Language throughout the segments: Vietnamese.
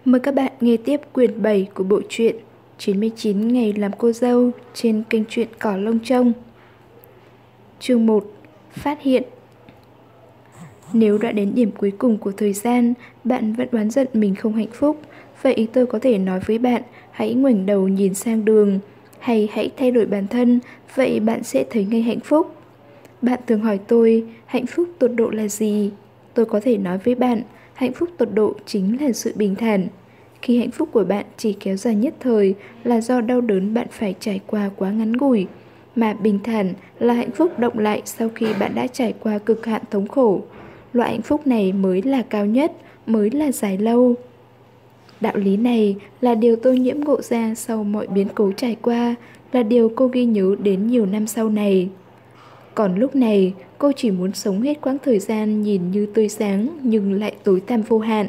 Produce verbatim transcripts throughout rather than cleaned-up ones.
Mời các bạn nghe tiếp quyển bảy của bộ truyện chín mươi chín ngày làm cô dâu trên kênh truyện Cỏ Lông Trông. Chương một. Phát hiện. Nếu đã đến điểm cuối cùng của thời gian, bạn vẫn oán giận mình không hạnh phúc, vậy tôi có thể nói với bạn hãy ngoảnh đầu nhìn sang đường, hay hãy thay đổi bản thân, vậy bạn sẽ thấy ngay hạnh phúc. Bạn thường hỏi tôi hạnh phúc tột độ là gì? Tôi có thể nói với bạn hạnh phúc tột độ chính là sự bình thản. Khi hạnh phúc của bạn chỉ kéo dài nhất thời là do đau đớn bạn phải trải qua quá ngắn ngủi, mà bình thản là hạnh phúc động lại sau khi bạn đã trải qua cực hạn thống khổ. Loại hạnh phúc này mới là cao nhất, mới là dài lâu. Đạo lý này là điều tôi nhiễm ngộ ra sau mọi biến cố trải qua, là điều cô ghi nhớ đến nhiều năm sau này. Còn lúc này, cô chỉ muốn sống hết quãng thời gian nhìn như tươi sáng nhưng lại tối tăm vô hạn.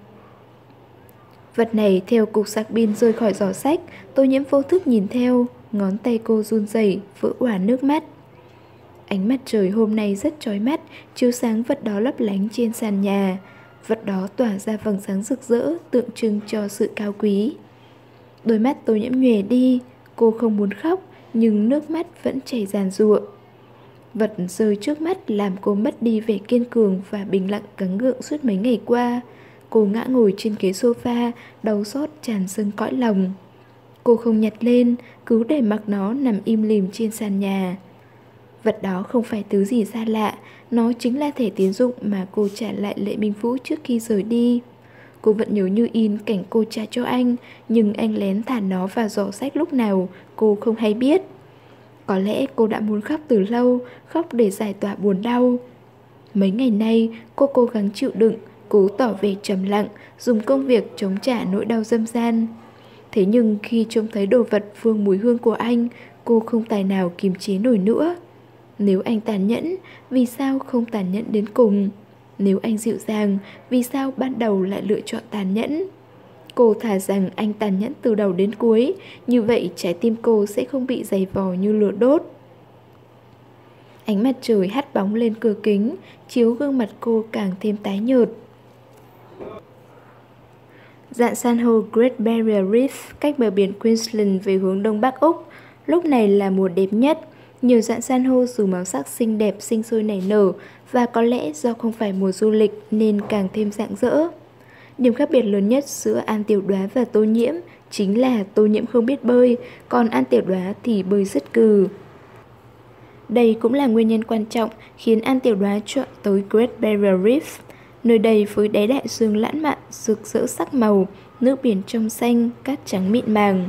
Vật này theo cục sạc pin rơi khỏi giỏ sách, tôi nhiễm vô thức nhìn theo, ngón tay cô run rẩy, vỡ òa nước mắt. Ánh mặt trời hôm nay rất chói mắt, chiếu sáng vật đó lấp lánh trên sàn nhà. Vật đó tỏa ra vầng sáng rực rỡ, tượng trưng cho sự cao quý. Đôi mắt tôi nhiễm nhòe đi, cô không muốn khóc, nhưng nước mắt vẫn chảy ràn rụa. Vật rơi trước mắt làm cô mất đi vẻ kiên cường và bình lặng gắng gượng suốt mấy ngày qua. Cô ngã ngồi trên ghế sofa, đau xót tràn dâng cõi lòng. Cô không nhặt lên, cứ để mặc nó nằm im lìm trên sàn nhà. Vật đó không phải thứ gì xa lạ, nó chính là thẻ tín dụng mà cô trả lại Lệ Minh Vũ trước khi rời đi. Cô vẫn nhớ như in cảnh cô trả cho anh, nhưng anh lén thả nó vào giỏ sách lúc nào, cô không hay biết. Có lẽ cô đã muốn khóc từ lâu, khóc để giải tỏa buồn đau. Mấy ngày nay, cô cố gắng chịu đựng, cố tỏ vẻ trầm lặng, dùng công việc chống trả nỗi đau dâm gian. Thế nhưng khi trông thấy đồ vật vương mùi hương của anh, cô không tài nào kiềm chế nổi nữa. Nếu anh tàn nhẫn, vì sao không tàn nhẫn đến cùng? Nếu anh dịu dàng, vì sao ban đầu lại lựa chọn tàn nhẫn? Cô thà rằng anh tàn nhẫn từ đầu đến cuối, như vậy trái tim cô sẽ không bị dày vò như lửa đốt. Ánh mặt trời hắt bóng lên cửa kính, chiếu gương mặt cô càng thêm tái nhợt. Dạn san hô Great Barrier Reef cách bờ biển Queensland về hướng đông bắc Úc. Lúc này là mùa đẹp nhất. Nhiều dạn san hô dù màu sắc xinh đẹp sinh sôi nảy nở, và có lẽ do không phải mùa du lịch nên càng thêm rạng rỡ. Điểm khác biệt lớn nhất giữa An Tiểu Đoá và Tô Nhiễm chính là Tô Nhiễm không biết bơi, còn An Tiểu Đoá thì bơi rất cừ. Đây cũng là nguyên nhân quan trọng khiến An Tiểu Đoá chọn tới Great Barrier Reef. Nơi đây với đáy đại dương lãng mạn, rực rỡ sắc màu, nước biển trong xanh, cát trắng mịn màng.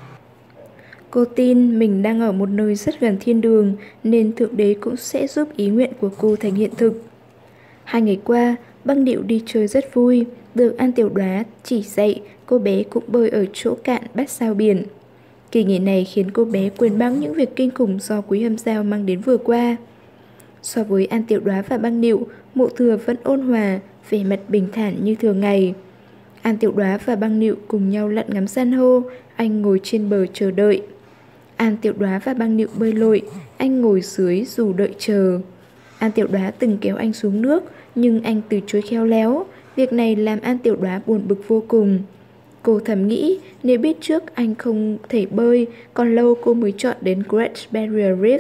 Cô tin mình đang ở một nơi rất gần thiên đường, nên Thượng Đế cũng sẽ giúp ý nguyện của cô thành hiện thực. Hai ngày qua, Băng Điệu đi chơi rất vui, được An Tiểu Đoá chỉ dạy, cô bé cũng bơi ở chỗ cạn bát sao biển. Kỳ nghỉ này khiến cô bé quên bẵng những việc kinh khủng do Quý Hâm Dao mang đến vừa qua. So với An Tiểu Đoá và Băng Điệu, Mộ Thừa vẫn ôn hòa, vẻ mặt bình thản như thường ngày. An Tiểu Đoá và Băng Điệu cùng nhau lặn ngắm san hô, anh ngồi trên bờ chờ đợi. An Tiểu Đoá và Băng Điệu bơi lội, anh ngồi dưới dù đợi chờ. An Tiểu Đoá từng kéo anh xuống nước, nhưng anh từ chối khéo léo. Việc này làm An Tiểu Đoá buồn bực vô cùng. Cô thầm nghĩ nếu biết trước anh không thể bơi, còn lâu cô mới chọn đến Great Barrier Reef.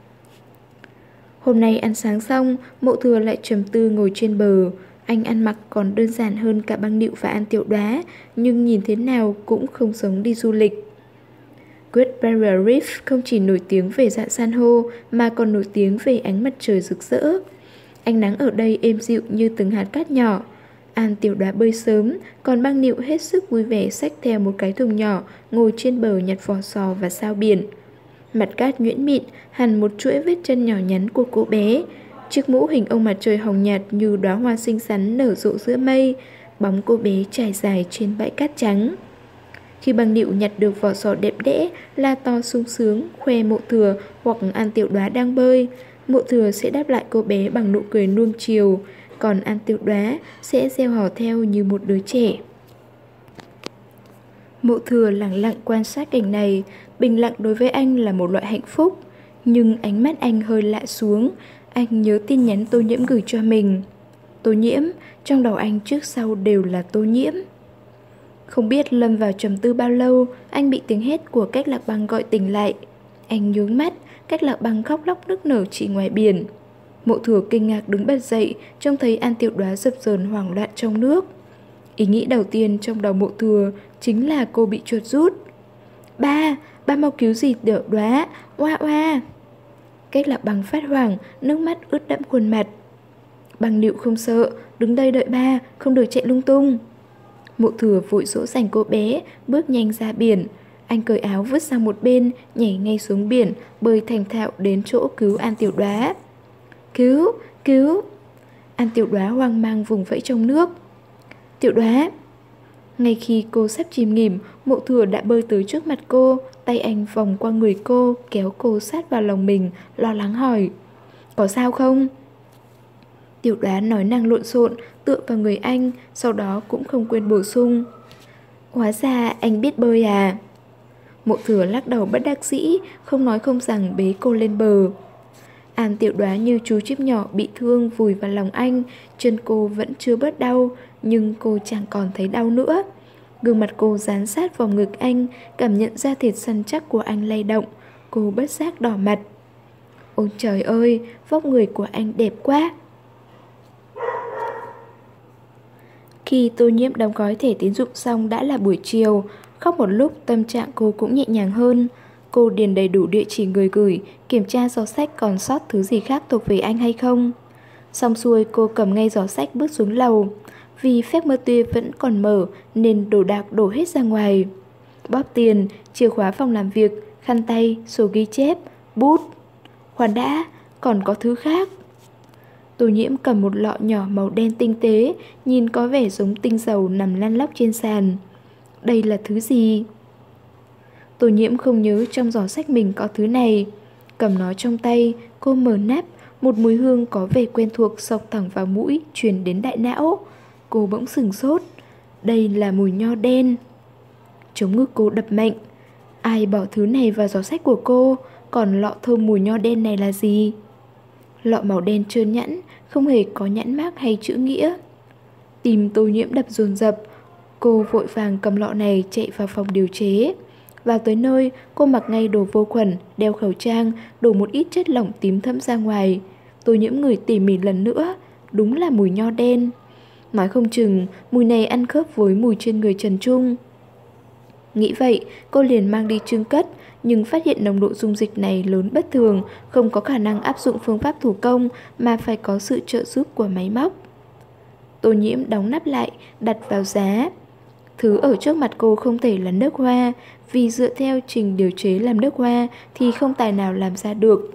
Hôm nay ăn sáng xong, Mộ Thừa lại trầm tư ngồi trên bờ. Anh ăn mặc còn đơn giản hơn cả Băng Điệu và An Tiểu Đoá, nhưng nhìn thế nào cũng không giống đi du lịch. Great Barrier Reef không chỉ nổi tiếng về dạn san hô mà còn nổi tiếng về ánh mặt trời rực rỡ. Ánh nắng ở đây êm dịu như từng hạt cát nhỏ. An Tiểu Đoá bơi sớm, còn Băng Điệu hết sức vui vẻ xách theo một cái thùng nhỏ, ngồi trên bờ nhặt vỏ sò và sao biển. Mặt cát nhuyễn mịn, hằn một chuỗi vết chân nhỏ nhắn của cô bé. Chiếc mũ hình ông mặt trời hồng nhạt như đóa hoa xinh xắn nở rộ giữa mây. Bóng cô bé trải dài trên bãi cát trắng. Khi Băng Điệu nhặt được vỏ sò đẹp đẽ, la to sung sướng, khoe Mộ Thừa hoặc An Tiểu Đoá đang bơi, Mộ Thừa sẽ đáp lại cô bé bằng nụ cười nuông chiều, còn An Tiểu Đoá sẽ reo hò theo như một đứa trẻ. Mộ Thừa lặng lặng quan sát cảnh này, bình lặng đối với anh là một loại hạnh phúc. Nhưng ánh mắt anh hơi lạ xuống, anh nhớ tin nhắn Tô Nhiễm gửi cho mình. Tô Nhiễm, trong đầu anh trước sau đều là Tô Nhiễm. Không biết lâm vào trầm tư bao lâu, anh bị tiếng hét của Cách Lạc Băng gọi tỉnh lại. Anh nhướng mắt, Cách Lạc Băng khóc lóc nức nở chỉ ngoài biển. Mộ Thừa kinh ngạc đứng bật dậy, trông thấy An Tiểu Đoá dập dờn hoảng loạn trong nước. Ý nghĩ đầu tiên trong đầu Mộ Thừa chính là cô bị chuột rút. Ba, ba mau cứu gì Tiểu Đoá, oa oa. Cách Lạc Băng phát hoảng, nước mắt ướt đẫm khuôn mặt. Băng Nịu không sợ, đứng đây đợi ba, không được chạy lung tung. Mộ Thừa vội dỗ dành cô bé, bước nhanh ra biển. Anh cởi áo vứt sang một bên, nhảy ngay xuống biển, bơi thành thạo đến chỗ cứu An Tiểu Đoá. Cứu, cứu. An Tiểu Đoá hoang mang vùng vẫy trong nước. Tiểu Đoá. Ngay khi cô sắp chìm nghỉm, Mộ Thừa đã bơi tới trước mặt cô, tay anh vòng qua người cô, kéo cô sát vào lòng mình, lo lắng hỏi. Có sao không? Tiểu Đoá nói năng lộn xộn, tựa vào người anh, sau đó cũng không quên bổ sung. Hóa ra anh biết bơi à? Mộ Thừa lắc đầu bất đắc dĩ, không nói không rằng bế cô lên bờ. An Tiểu Đoá như chú chip nhỏ bị thương vùi vào lòng anh, chân cô vẫn chưa bớt đau, nhưng cô chẳng còn thấy đau nữa. Gương mặt cô dán sát vào ngực anh, cảm nhận da thịt săn chắc của anh lay động, cô bất giác đỏ mặt. Ôi trời ơi, vóc người của anh đẹp quá. Khi Tô Nhiễm đóng gói thẻ tín dụng xong đã là buổi chiều, khóc một lúc tâm trạng cô cũng nhẹ nhàng hơn. Cô điền đầy đủ địa chỉ người gửi, kiểm tra giỏ sách còn sót thứ gì khác thuộc về anh hay không. Xong xuôi cô cầm ngay giỏ sách bước xuống lầu. Vì phép mơ tuyê vẫn còn mở nên đồ đạc đổ hết ra ngoài. Bóp tiền, chìa khóa phòng làm việc, khăn tay, sổ ghi chép, bút. Khoan đã, còn có thứ khác. Tô Nhiễm cầm một lọ nhỏ màu đen tinh tế, nhìn có vẻ giống tinh dầu nằm lăn lóc trên sàn. Đây là thứ gì? Tô Nhiễm không nhớ trong giỏ sách mình có thứ này. Cầm nó trong tay, cô mở nắp, một mùi hương có vẻ quen thuộc xộc thẳng vào mũi, truyền đến đại não. Cô bỗng sửng sốt. Đây là mùi nho đen. Chống ngực cô đập mạnh. Ai bỏ thứ này vào giỏ sách của cô? Còn lọ thơm mùi nho đen này là gì? Lọ màu đen trơn nhẵn, không hề có nhãn mác hay chữ nghĩa. Tim Tô Nhiễm đập dồn dập. Cô vội vàng cầm lọ này chạy vào phòng điều chế. Vào tới nơi, cô mặc ngay đồ vô khuẩn, đeo khẩu trang, đổ một ít chất lỏng tím thẫm ra ngoài. Tô Nhiễm ngửi tỉ mỉ lần nữa, đúng là mùi nho đen. Nói không chừng, mùi này ăn khớp với mùi trên người Trần Trung. Nghĩ vậy, cô liền mang đi chưng cất, nhưng phát hiện nồng độ dung dịch này lớn bất thường, không có khả năng áp dụng phương pháp thủ công mà phải có sự trợ giúp của máy móc. Tô Nhiễm đóng nắp lại, đặt vào giá. Thứ ở trước mặt cô không thể là nước hoa, vì dựa theo trình điều chế làm nước hoa thì không tài nào làm ra được.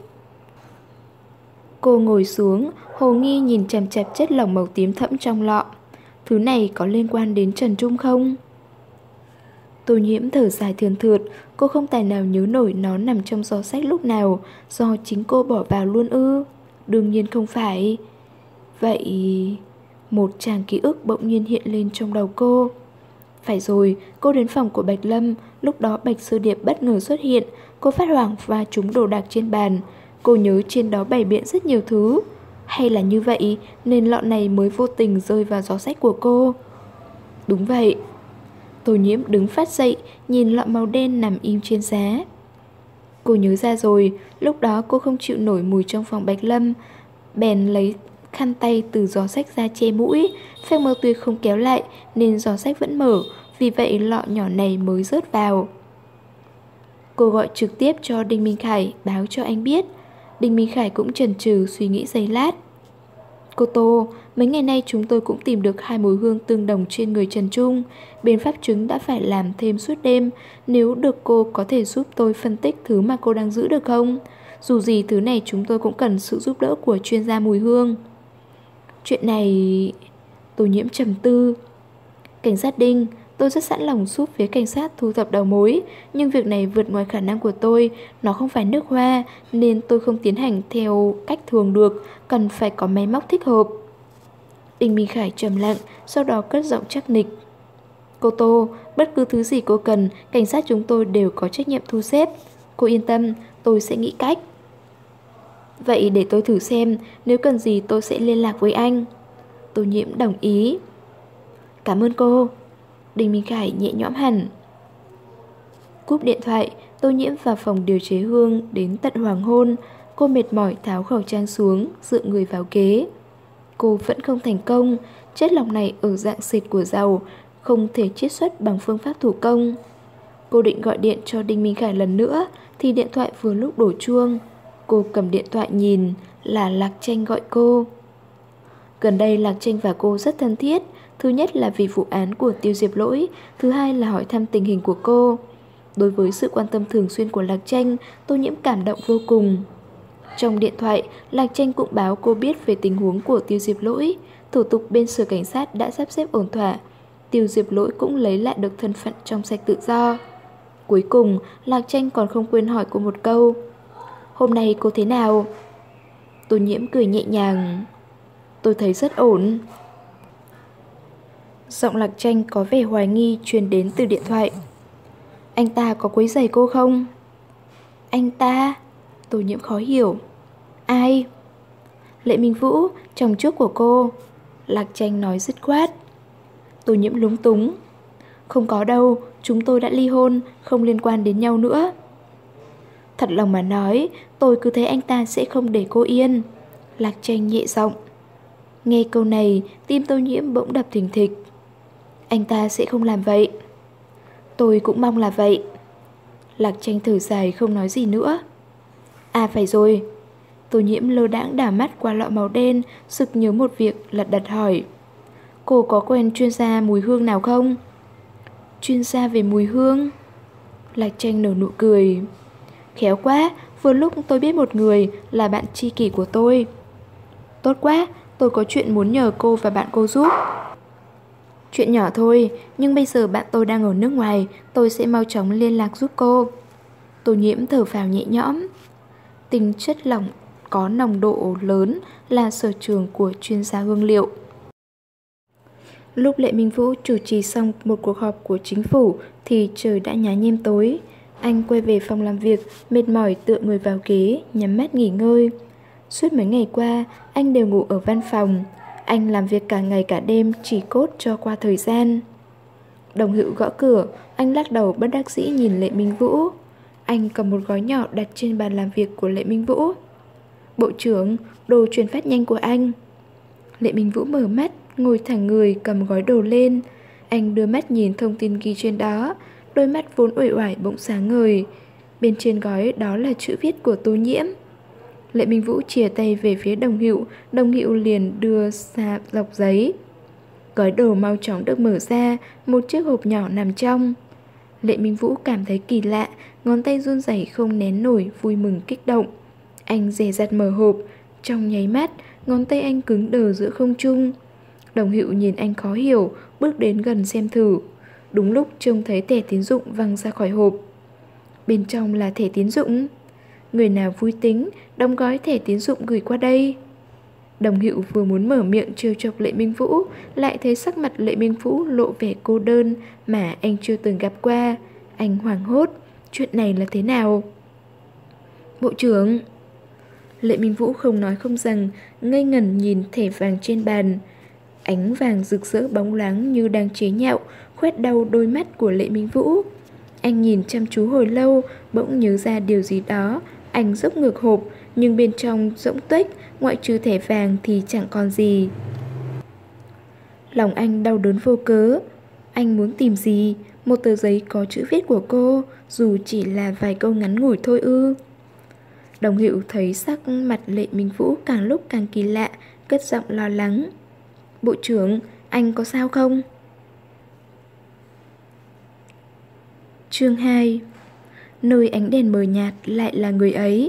Cô ngồi xuống, hồ nghi nhìn chằm chằm chất lỏng màu tím thẫm trong lọ. Thứ này có liên quan đến Trần Trung không? Tô Nhiễm thở dài thườn thượt, cô không tài nào nhớ nổi nó nằm trong giỏ sách lúc nào, do chính cô bỏ vào luôn ư? Đương nhiên không phải. Vậy... Một tràng ký ức bỗng nhiên hiện lên trong đầu cô. Phải rồi, cô đến phòng của Bạch Lâm, lúc đó Bạch Sư Điệp bất ngờ xuất hiện, cô phát hoảng và trúng đồ đạc trên bàn. Cô nhớ trên đó bày biện rất nhiều thứ. Hay là như vậy nên lọ này mới vô tình rơi vào giỏ sách của cô? Đúng vậy. Tô Nhiễm đứng phát dậy, nhìn lọ màu đen nằm im trên giá. Cô nhớ ra rồi, lúc đó cô không chịu nổi mùi trong phòng Bạch Lâm, bèn lấy khăn tay từ giỏ sách ra che mũi. Phép mơ tuyệt không kéo lại nên giỏ sách vẫn mở, vì vậy lọ nhỏ này mới rớt vào. Cô gọi trực tiếp cho Đinh Minh Khải báo cho anh biết. Đinh Minh Khải cũng chần chừ suy nghĩ giây lát. Cô Tô, mấy ngày nay chúng tôi cũng tìm được hai mùi hương tương đồng trên người Trần Trung. Bên pháp chứng đã phải làm thêm suốt đêm. Nếu được cô có thể giúp tôi phân tích thứ mà cô đang giữ được không? Dù gì thứ này chúng tôi cũng cần sự giúp đỡ của chuyên gia mùi hương. Chuyện này... Tô Nhiễm trầm tư. Cảnh sát Đinh, tôi rất sẵn lòng giúp phía cảnh sát thu thập đầu mối, nhưng việc này vượt ngoài khả năng của tôi. Nó không phải nước hoa nên tôi không tiến hành theo cách thường được, cần phải có máy móc thích hợp. Đinh Minh Khải trầm lặng, sau đó cất giọng chắc nịch. Cô Tô, bất cứ thứ gì cô cần, cảnh sát chúng tôi đều có trách nhiệm thu xếp. Cô yên tâm, tôi sẽ nghĩ cách. Vậy để tôi thử xem, nếu cần gì tôi sẽ liên lạc với anh. Tô Nhiễm đồng ý. Cảm ơn cô. Đinh Minh Khải nhẹ nhõm hẳn. Cúp điện thoại, Tô Nhiễm vào phòng điều chế hương đến tận hoàng hôn. Cô mệt mỏi tháo khẩu trang xuống, dựa người vào ghế. Cô vẫn không thành công. Chất lỏng này ở dạng xịt của dầu, không thể chiết xuất bằng phương pháp thủ công. Cô định gọi điện cho Đinh Minh Khải lần nữa thì điện thoại vừa lúc đổ chuông. Cô cầm điện thoại nhìn, là Lạc Tranh gọi cô. Gần đây Lạc Tranh và cô rất thân thiết. Thứ nhất là vì vụ án của Tiêu Diệp Lỗi, thứ hai là hỏi thăm tình hình của cô. Đối với sự quan tâm thường xuyên của Lạc Tranh, Tô Nhiễm cảm động vô cùng. Trong điện thoại, Lạc Tranh cũng báo cô biết về tình huống của Tiêu Diệp Lỗi. Thủ tục bên sở cảnh sát đã sắp xếp ổn thỏa. Tiêu Diệp Lỗi cũng lấy lại được thân phận trong sạch tự do. Cuối cùng, Lạc Tranh còn không quên hỏi cô một câu: "Hôm nay cô thế nào?" Tô Nhiễm cười nhẹ nhàng: "Tôi thấy rất ổn." Giọng Lạc Tranh có vẻ hoài nghi truyền đến từ điện thoại. "Anh ta có quấy rầy cô không?" "Anh ta?" Tô Nhiễm khó hiểu. "Ai?" "Lệ Minh Vũ, chồng trước của cô." Lạc Tranh nói dứt khoát. Tô Nhiễm lúng túng. "Không có đâu, chúng tôi đã ly hôn, không liên quan đến nhau nữa." "Thật lòng mà nói, tôi cứ thấy anh ta sẽ không để cô yên." Lạc Tranh nhẹ giọng. Nghe câu này, tim Tô Nhiễm bỗng đập thình thịch. "Anh ta sẽ không làm vậy." "Tôi cũng mong là vậy." Lạc Tranh thở dài không nói gì nữa. "À phải rồi." Tô Nhiễm lơ đãng đảo mắt qua lọ màu đen, sực nhớ một việc, lật đật hỏi: "Cô có quen chuyên gia mùi hương nào không?" "Chuyên gia về mùi hương?" Lạc Tranh nở nụ cười. "Khéo quá, vừa lúc tôi biết một người là bạn tri kỷ của tôi." "Tốt quá, tôi có chuyện muốn nhờ cô và bạn cô giúp." "Chuyện nhỏ thôi, nhưng bây giờ bạn tôi đang ở nước ngoài, tôi sẽ mau chóng liên lạc giúp cô." Tô Nhiễm thở phào nhẹ nhõm. Tinh chất lỏng có nồng độ lớn là sở trường của chuyên gia hương liệu. Lúc Lệ Minh Vũ chủ trì xong một cuộc họp của chính phủ thì trời đã nhá nhem tối. Anh quay về phòng làm việc, mệt mỏi tựa người vào ghế, nhắm mắt nghỉ ngơi. Suốt mấy ngày qua, anh đều ngủ ở văn phòng. Anh làm việc cả ngày cả đêm chỉ cốt cho qua thời gian. Đồng Hữu gõ cửa, anh lắc đầu bất đắc dĩ nhìn Lệ Minh Vũ. Anh cầm một gói nhỏ đặt trên bàn làm việc của Lệ Minh Vũ. "Bộ trưởng, đồ chuyển phát nhanh của anh." Lệ Minh Vũ mở mắt, ngồi thẳng người cầm gói đồ lên. Anh đưa mắt nhìn thông tin ghi trên đó. Đôi mắt vốn uể oải bỗng sáng ngời. Bên trên gói đó là chữ viết của Tô Nhiễm. Lệ Minh Vũ chìa tay về phía Đồng Hữu. Đồng Hữu liền đưa ra dọc giấy. Gói đồ mau chóng được mở ra. Một chiếc hộp nhỏ nằm trong. Lệ Minh Vũ cảm thấy kỳ lạ, ngón tay run rẩy không nén nổi vui mừng kích động. Anh dè dặt mở hộp. Trong nháy mắt, ngón tay anh cứng đờ giữa không trung. Đồng Hữu nhìn anh khó hiểu, bước đến gần xem thử. Đúng lúc trông thấy thẻ tín dụng văng ra khỏi hộp. Bên trong là thẻ tín dụng. Người nào vui tính đóng gói thẻ tín dụng gửi qua đây? Đồng Hữu vừa muốn mở miệng trêu chọc Lệ Minh Vũ, lại thấy sắc mặt Lệ Minh Vũ lộ vẻ cô đơn mà anh chưa từng gặp qua. Anh hoảng hốt. Chuyện này là thế nào? "Bộ trưởng." Lệ Minh Vũ không nói không rằng, ngây ngẩn nhìn thẻ vàng trên bàn. Ánh vàng rực rỡ bóng loáng như đang chế nhạo, khoét đau đôi mắt của Lệ Minh Vũ. Anh nhìn chăm chú hồi lâu, bỗng nhớ ra điều gì đó. Anh dốc ngược hộp, nhưng bên trong rỗng tuếch, ngoại trừ thẻ vàng thì chẳng còn gì. Lòng anh đau đớn vô cớ. Anh muốn tìm gì? Một tờ giấy có chữ viết của cô, dù chỉ là vài câu ngắn ngủi thôi ư? Đồng Hữu thấy sắc mặt Lệ Minh Vũ càng lúc càng kỳ lạ, cất giọng lo lắng. "Bộ trưởng, anh có sao không?" Chương hai. Nơi ánh đèn mờ nhạt lại là người ấy.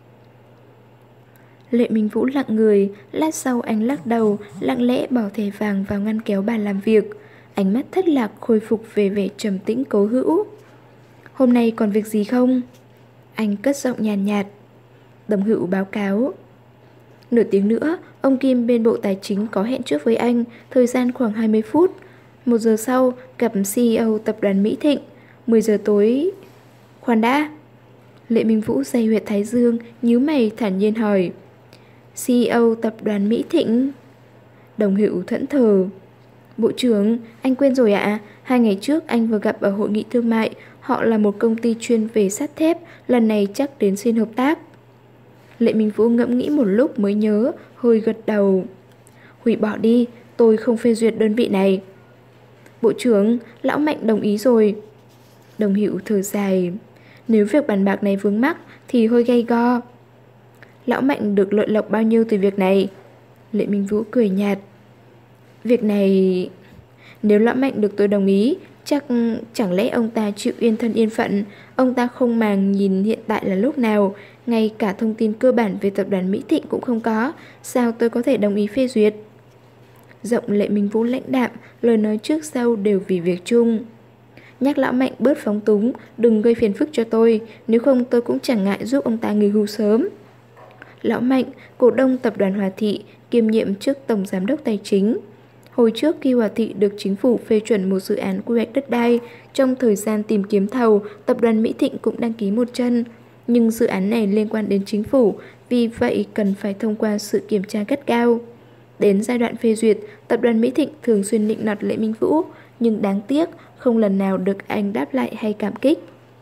Lệ Minh Vũ lặng người, lát sau anh lắc đầu, lặng lẽ bỏ thẻ vàng vào ngăn kéo bàn làm việc. Ánh mắt thất lạc khôi phục về vẻ trầm tĩnh cố hữu. "Hôm nay còn việc gì không?" Anh cất giọng nhàn nhạt, nhạt. Đồng Hữu báo cáo. "Nửa tiếng nữa, ông Kim bên Bộ Tài chính có hẹn trước với anh, thời gian khoảng hai mươi phút. Một giờ sau, gặp xê e ô tập đoàn Mỹ Thịnh. mười giờ tối... Khoan đã." Lệ Minh Vũ day huyệt thái dương, nhíu mày thản nhiên hỏi. "xê e ô tập đoàn Mỹ Thịnh?" Đồng Hữu thẫn thờ. Bộ trưởng, anh quên rồi ạ? À? Hai ngày trước anh vừa gặp ở hội nghị thương mại. Họ là một công ty chuyên về sắt thép. Lần này chắc đến xin hợp tác. Lệ Minh Vũ ngẫm nghĩ một lúc mới nhớ, hơi gật đầu. Hủy bỏ đi, tôi không phê duyệt đơn vị này. Bộ trưởng, lão Mạnh đồng ý rồi. Đồng Hữu thở dài. Nếu việc bàn bạc này vướng mắc thì hơi gay go. Lão Mạnh được lợi lộc bao nhiêu từ việc này? Lệ Minh Vũ cười nhạt. Việc này... Nếu lão Mạnh được tôi đồng ý, chắc chẳng lẽ ông ta chịu yên thân yên phận. Ông ta không màng nhìn hiện tại là lúc nào. Ngay cả thông tin cơ bản về tập đoàn Mỹ Thịnh cũng không có. Sao tôi có thể đồng ý phê duyệt? Giọng Lệ Minh Vũ lãnh đạm, lời nói trước sau đều vì việc chung. Nhắc lão Mạnh bớt phóng túng, đừng gây phiền phức cho tôi. Nếu không tôi cũng chẳng ngại giúp ông ta nghỉ hưu sớm. Lão Mạnh, cổ đông tập đoàn Hòa Thị, kiêm nhiệm chức tổng giám đốc tài chính. Hồi trước khi Hòa Thị được chính phủ phê chuẩn một dự án quy hoạch đất đai, trong thời gian tìm kiếm thầu, tập đoàn Mỹ Thịnh cũng đăng ký một chân. Nhưng dự án này liên quan đến chính phủ, vì vậy cần phải thông qua sự kiểm tra gắt gao. Đến giai đoạn phê duyệt, tập đoàn Mỹ Thịnh thường xuyên nịnh nọt Lệ Minh Vũ, nhưng đáng tiếc không lần nào được anh đáp lại hay cảm kích.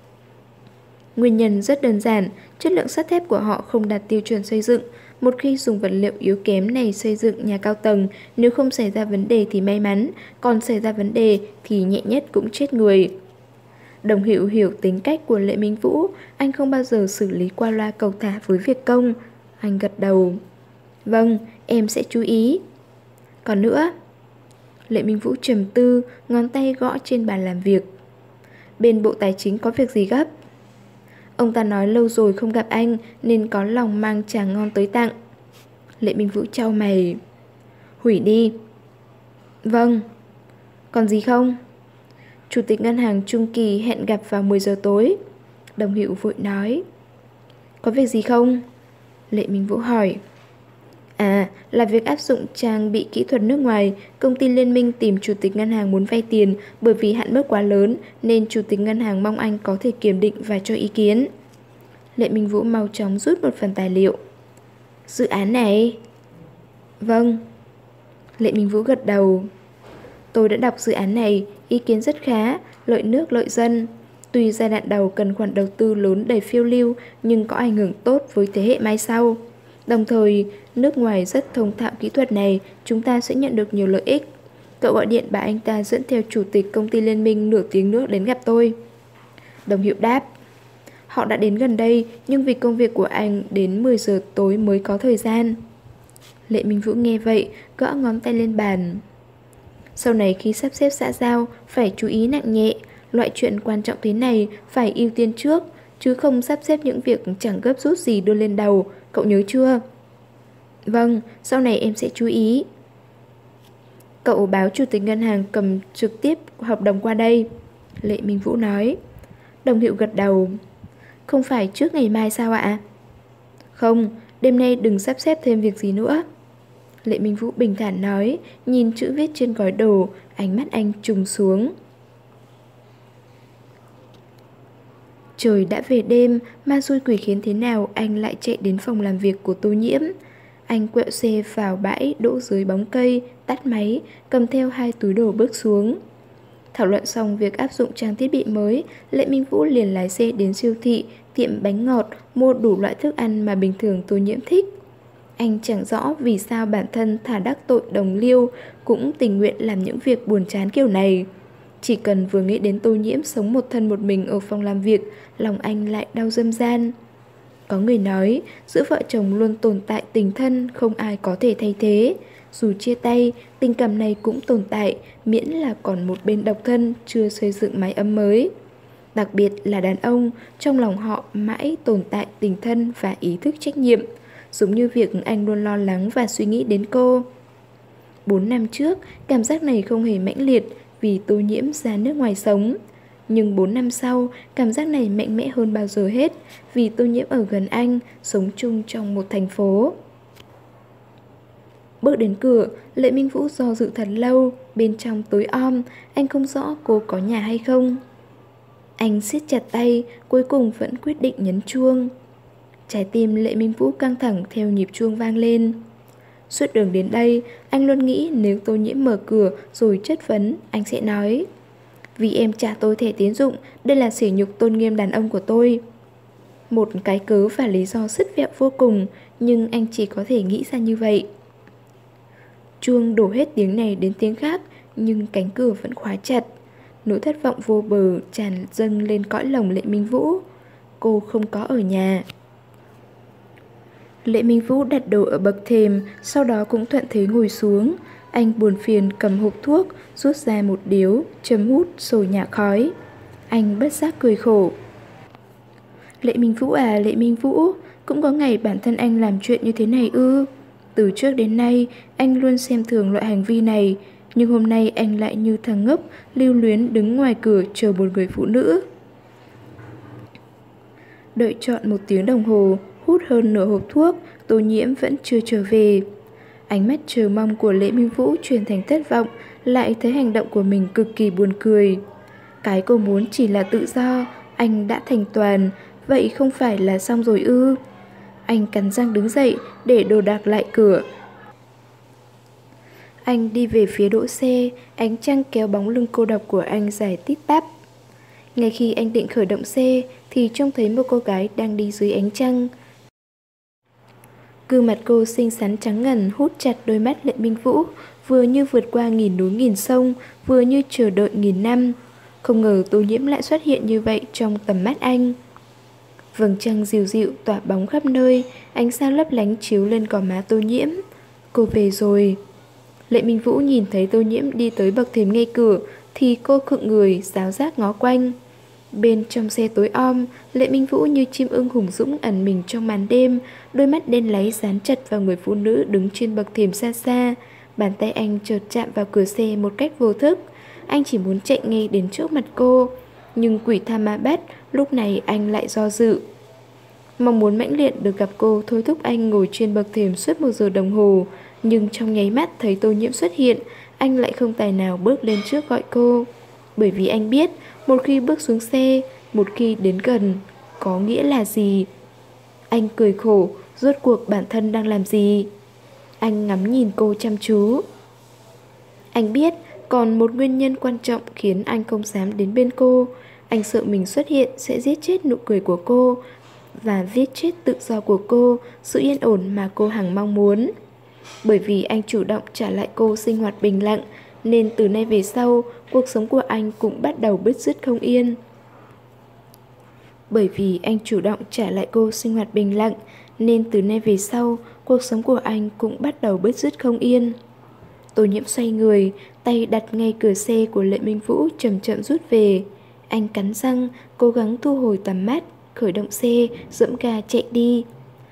Nguyên nhân rất đơn giản, chất lượng sắt thép của họ không đạt tiêu chuẩn xây dựng. Một khi dùng vật liệu yếu kém này xây dựng nhà cao tầng, nếu không xảy ra vấn đề thì may mắn, còn xảy ra vấn đề thì nhẹ nhất cũng chết người. Đồng Hữu hiểu tính cách của Lệ Minh Vũ, anh không bao giờ xử lý qua loa cầu thả với việc công. Anh gật đầu. Vâng, em sẽ chú ý. Còn nữa... Lệ Minh Vũ trầm tư, ngón tay gõ trên bàn làm việc. Bên Bộ Tài chính có việc gì gấp? Ông ta nói lâu rồi không gặp anh nên có lòng mang trà ngon tới tặng. Lệ Minh Vũ chau mày. Hủy đi. Vâng. Còn gì không? Chủ tịch ngân hàng Trung Kỳ hẹn gặp vào mười giờ tối. Đồng Hữu vội nói. Có việc gì không? Lệ Minh Vũ hỏi. À, là việc áp dụng trang bị kỹ thuật nước ngoài. Công ty Liên Minh tìm chủ tịch ngân hàng muốn vay tiền. Bởi vì hạn mức quá lớn nên chủ tịch ngân hàng mong anh có thể kiểm định và cho ý kiến. Lệ Minh Vũ mau chóng rút một phần tài liệu. Dự án này? Vâng. Lệ Minh Vũ gật đầu. Tôi đã đọc dự án này, ý kiến rất khá, lợi nước lợi dân. Tuy giai đoạn đầu cần khoản đầu tư lớn đầy phiêu lưu, nhưng có ảnh hưởng tốt với thế hệ mai sau. Đồng thời, nước ngoài rất thông thạo kỹ thuật này, chúng ta sẽ nhận được nhiều lợi ích. Cậu gọi điện bảo anh ta dẫn theo chủ tịch công ty Liên Minh nửa tiếng nữa đến gặp tôi. Đồng Hữu đáp. Họ đã đến gần đây, nhưng vì công việc của anh đến mười giờ tối mới có thời gian. Lệ Minh Vũ nghe vậy, gõ ngón tay lên bàn. Sau này khi sắp xếp xã giao, phải chú ý nặng nhẹ. Loại chuyện quan trọng thế này phải ưu tiên trước, chứ không sắp xếp những việc chẳng gấp rút gì đưa lên đầu. Cậu nhớ chưa? Vâng, sau này em sẽ chú ý. Cậu báo chủ tịch ngân hàng cầm trực tiếp hợp đồng qua đây. Lệ Minh Vũ nói. Đồng Hữu gật đầu. Không phải trước ngày mai sao ạ? Không, đêm nay đừng sắp xếp thêm việc gì nữa. Lệ Minh Vũ bình thản nói, nhìn chữ viết trên gói đồ, ánh mắt anh trùng xuống. Trời đã về đêm, ma xui quỷ khiến thế nào anh lại chạy đến phòng làm việc của Tô Nhiễm. Anh quẹo xe vào bãi đỗ dưới bóng cây, tắt máy, cầm theo hai túi đồ bước xuống. Thảo luận xong việc áp dụng trang thiết bị mới, Lệ Minh Vũ liền lái xe đến siêu thị, tiệm bánh ngọt, mua đủ loại thức ăn mà bình thường Tô Nhiễm thích. Anh chẳng rõ vì sao bản thân thà đắc tội đồng liêu cũng tình nguyện làm những việc buồn chán kiểu này. Chỉ cần vừa nghĩ đến Tô Nhiễm sống một thân một mình ở phòng làm việc, lòng anh lại đau dâm gian. Có người nói, giữa vợ chồng luôn tồn tại tình thân, không ai có thể thay thế. Dù chia tay, tình cảm này cũng tồn tại, miễn là còn một bên độc thân, chưa xây dựng mái ấm mới. Đặc biệt là đàn ông, trong lòng họ mãi tồn tại tình thân và ý thức trách nhiệm, giống như việc anh luôn lo lắng và suy nghĩ đến cô. Bốn năm trước, cảm giác này không hề mãnh liệt vì Tô Nhiễm ra nước ngoài sống. Nhưng bốn năm sau, cảm giác này mạnh mẽ hơn bao giờ hết vì Tô Nhiễm ở gần anh, sống chung trong một thành phố. Bước đến cửa, Lệ Minh Vũ do dự thật lâu, bên trong tối om, anh không rõ cô có nhà hay không. Anh siết chặt tay, cuối cùng vẫn quyết định nhấn chuông. Trái tim Lệ Minh Vũ căng thẳng theo nhịp chuông vang lên. Suốt đường đến đây, anh luôn nghĩ nếu Tô Nhiễm mở cửa rồi chất vấn, anh sẽ nói: vì em trả tôi thẻ tín dụng, đây là sỉ nhục tôn nghiêm đàn ông của tôi. Một cái cớ và lý do sứt vẹo vô cùng, nhưng anh chỉ có thể nghĩ ra như vậy. Chuông đổ hết tiếng này đến tiếng khác, nhưng cánh cửa vẫn khóa chặt. Nỗi thất vọng vô bờ tràn dâng lên cõi lòng Lệ Minh Vũ. Cô không có ở nhà. Lệ Minh Vũ đặt đồ ở bậc thềm, sau đó cũng thuận thế ngồi xuống. Anh buồn phiền cầm hộp thuốc, rút ra một điếu, châm hút rồi nhả khói. Anh bất giác cười khổ. Lệ Minh Vũ à, Lệ Minh Vũ, cũng có ngày bản thân anh làm chuyện như thế này ư? Từ trước đến nay, anh luôn xem thường loại hành vi này, nhưng hôm nay anh lại như thằng ngốc, lưu luyến đứng ngoài cửa chờ một người phụ nữ. Đợi trọn một tiếng đồng hồ, hút hơn nửa hộp thuốc, Tô Nhiễm vẫn chưa trở về. Ánh mắt chờ mong của Lệ Minh Vũ chuyển thành thất vọng, lại thấy hành động của mình cực kỳ buồn cười. Cái cô muốn chỉ là tự do, anh đã thành toàn, vậy không phải là xong rồi ư? Anh cắn răng đứng dậy để đồ đạc lại cửa. Anh đi về phía đỗ xe, ánh trăng kéo bóng lưng cô độc của anh dài tít tắp. Ngay khi anh định khởi động xe thì trông thấy một cô gái đang đi dưới ánh trăng. Gương mặt cô xinh xắn trắng ngần hút chặt đôi mắt Lệ Minh Vũ, vừa như vượt qua nghìn núi nghìn sông, vừa như chờ đợi nghìn năm. Không ngờ Tô Nhiễm lại xuất hiện như vậy trong tầm mắt anh. Vầng trăng dịu dịu tỏa bóng khắp nơi, ánh sao lấp lánh chiếu lên gò má Tô Nhiễm. Cô về rồi. Lệ Minh Vũ nhìn thấy Tô Nhiễm đi tới bậc thềm ngay cửa thì cô khựng người, giáo giác ngó quanh. Bên trong xe tối om, Lệ Minh Vũ như chim ưng hùng dũng ẩn mình trong màn đêm, đôi mắt đen láy dán chặt vào người phụ nữ đứng trên bậc thềm xa xa. Bàn tay anh chợt chạm vào cửa xe một cách vô thức. Anh chỉ muốn chạy ngay đến trước mặt cô, nhưng quỷ tha ma bắt, lúc này anh lại do dự. Mong muốn mãnh liệt được gặp cô thôi thúc anh ngồi trên bậc thềm suốt một giờ đồng hồ, nhưng trong nháy mắt thấy Tô Nhiễm xuất hiện, anh lại không tài nào bước lên trước gọi cô. Bởi vì anh biết, một khi bước xuống xe, một khi đến gần, có nghĩa là gì? Anh cười khổ, rốt cuộc bản thân đang làm gì? Anh ngắm nhìn cô chăm chú. Anh biết, còn một nguyên nhân quan trọng khiến anh không dám đến bên cô. Anh sợ mình xuất hiện sẽ giết chết nụ cười của cô và giết chết tự do của cô, sự yên ổn mà cô hằng mong muốn. Bởi vì anh chủ động trả lại cô sinh hoạt bình lặng, nên từ nay về sau, cuộc sống của anh cũng bắt đầu bứt rứt không yên. Bởi vì anh chủ động trả lại cô sinh hoạt bình lặng, nên từ nay về sau, cuộc sống của anh cũng bắt đầu bứt rứt không yên. Tô Nhiễm xoay người, tay đặt ngay cửa xe của Lệ Minh Vũ chậm chậm rút về. Anh cắn răng, cố gắng thu hồi tầm mắt, khởi động xe, dẫm ga chạy đi.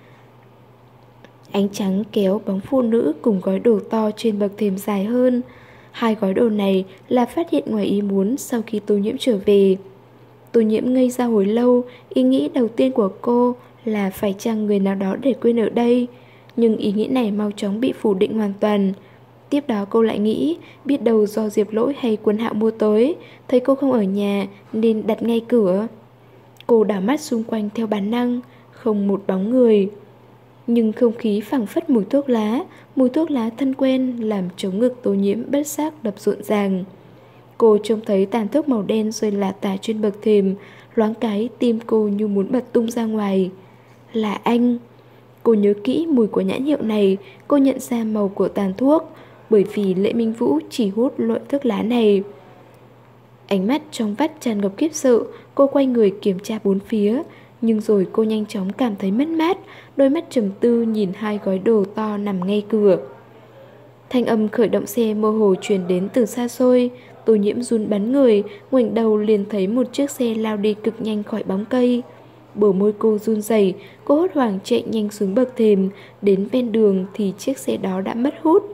Ánh trắng kéo bóng phụ nữ cùng gói đồ to trên bậc thềm dài hơn. Hai gói đồ này là phát hiện ngoài ý muốn sau khi Tô Nhiễm trở về. Tô Nhiễm ngây ra hồi lâu, ý nghĩ đầu tiên của cô là phải chăng người nào đó để quên ở đây. Nhưng ý nghĩ này mau chóng bị phủ định hoàn toàn. Tiếp đó cô lại nghĩ, biết đâu do Diệp Lỗi hay Quân Hạo mua tới, thấy cô không ở nhà nên đặt ngay cửa. Cô đảo mắt xung quanh theo bản năng, không một bóng người. Nhưng không khí phảng phất mùi thuốc lá, mùi thuốc lá thân quen làm trống ngực Tô Nhiễm bất giác đập rộn ràng. Cô trông thấy tàn thuốc màu đen rơi lả tả trên bậc thềm, loáng cái tim cô như muốn bật tung ra ngoài. Là anh. Cô nhớ kỹ mùi của nhãn hiệu này, cô nhận ra màu của tàn thuốc, bởi vì Lệ Minh Vũ chỉ hút loại thuốc lá này. Ánh mắt trong vắt tràn ngập khiếp sợ, cô quay người kiểm tra bốn phía, nhưng rồi cô nhanh chóng cảm thấy mất mát, đôi mắt trầm tư nhìn hai gói đồ to nằm ngay cửa. Thanh âm khởi động xe mơ hồ truyền đến từ xa xôi. Tô Nhiễm run bắn người, ngoảnh đầu liền thấy một chiếc xe lao đi cực nhanh khỏi bóng cây. Bờ môi cô run rẩy, cô hốt hoảng chạy nhanh xuống bậc thềm, đến ven đường thì chiếc xe đó đã mất hút.